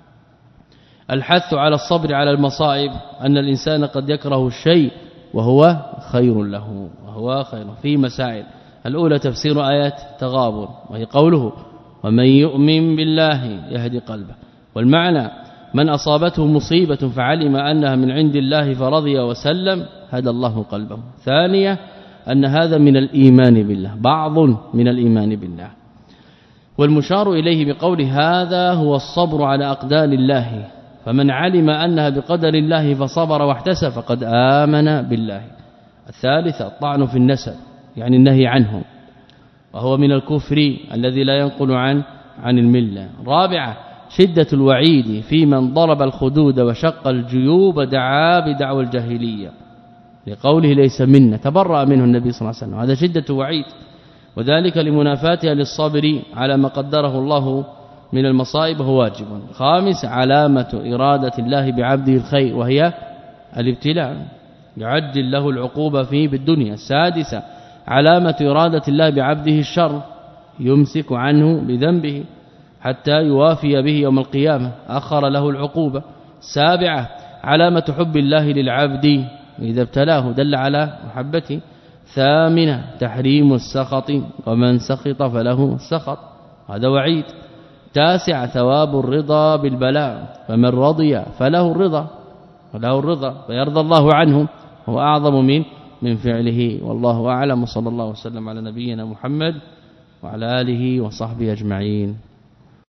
الحث على الصبر على المصائب، أن الإنسان قد يكره الشيء وهو خير له وهو خير. في مسائل: الأولى تفسير آيات تغابن، وهي قوله: ومن يؤمن بالله يهدي قلبه، والمعنى من أصابته مصيبة فعلم أنها من عند الله فرضي وسلم هدى الله قلبه. ثانية أن هذا من الإيمان بالله، بعض من الإيمان بالله. والمشار إليه بقول هذا هو الصبر على أقدار الله، فمن علم أنها بقدر الله فصبر واحتسب فقد آمن بالله. الثالثة الطعن في النسب، يعني النهي عنه، وهو من الكفر الذي لا ينقل عن عن المله. رابعة شدة الوعيد في من ضرب الخدود وشق الجيوب دعا بدعوى الجاهليه، لقوله ليس منا، تبرأ منه النبي صلى الله عليه وسلم، هذا شدة وعيد. وذلك لمنافاتها للصبر على ما قدره الله من المصائب هو واجب. خامس علامة إرادة الله بعبده الخير وهي الابتلاء يعجل له العقوبة فيه بالدنيا. السادسة علامة إرادة الله بعبده الشر يمسك عنه بذنبه حتى يوافي به يوم القيامة أخر له العقوبة. سابعة علامة حب الله للعبد إذا ابتلاه دل على محبته. ثامنة تحريم السخط ومن سخط فله السخط هذا وعيد. تاسع ثواب الرضا بالبلاء فمن رضي فله الرضا فله الرضا ويرضى الله عنه هو أعظم من من فعله. والله أعلم. صلى الله وسلم على نبينا محمد وعلى آله وصحبه أجمعين.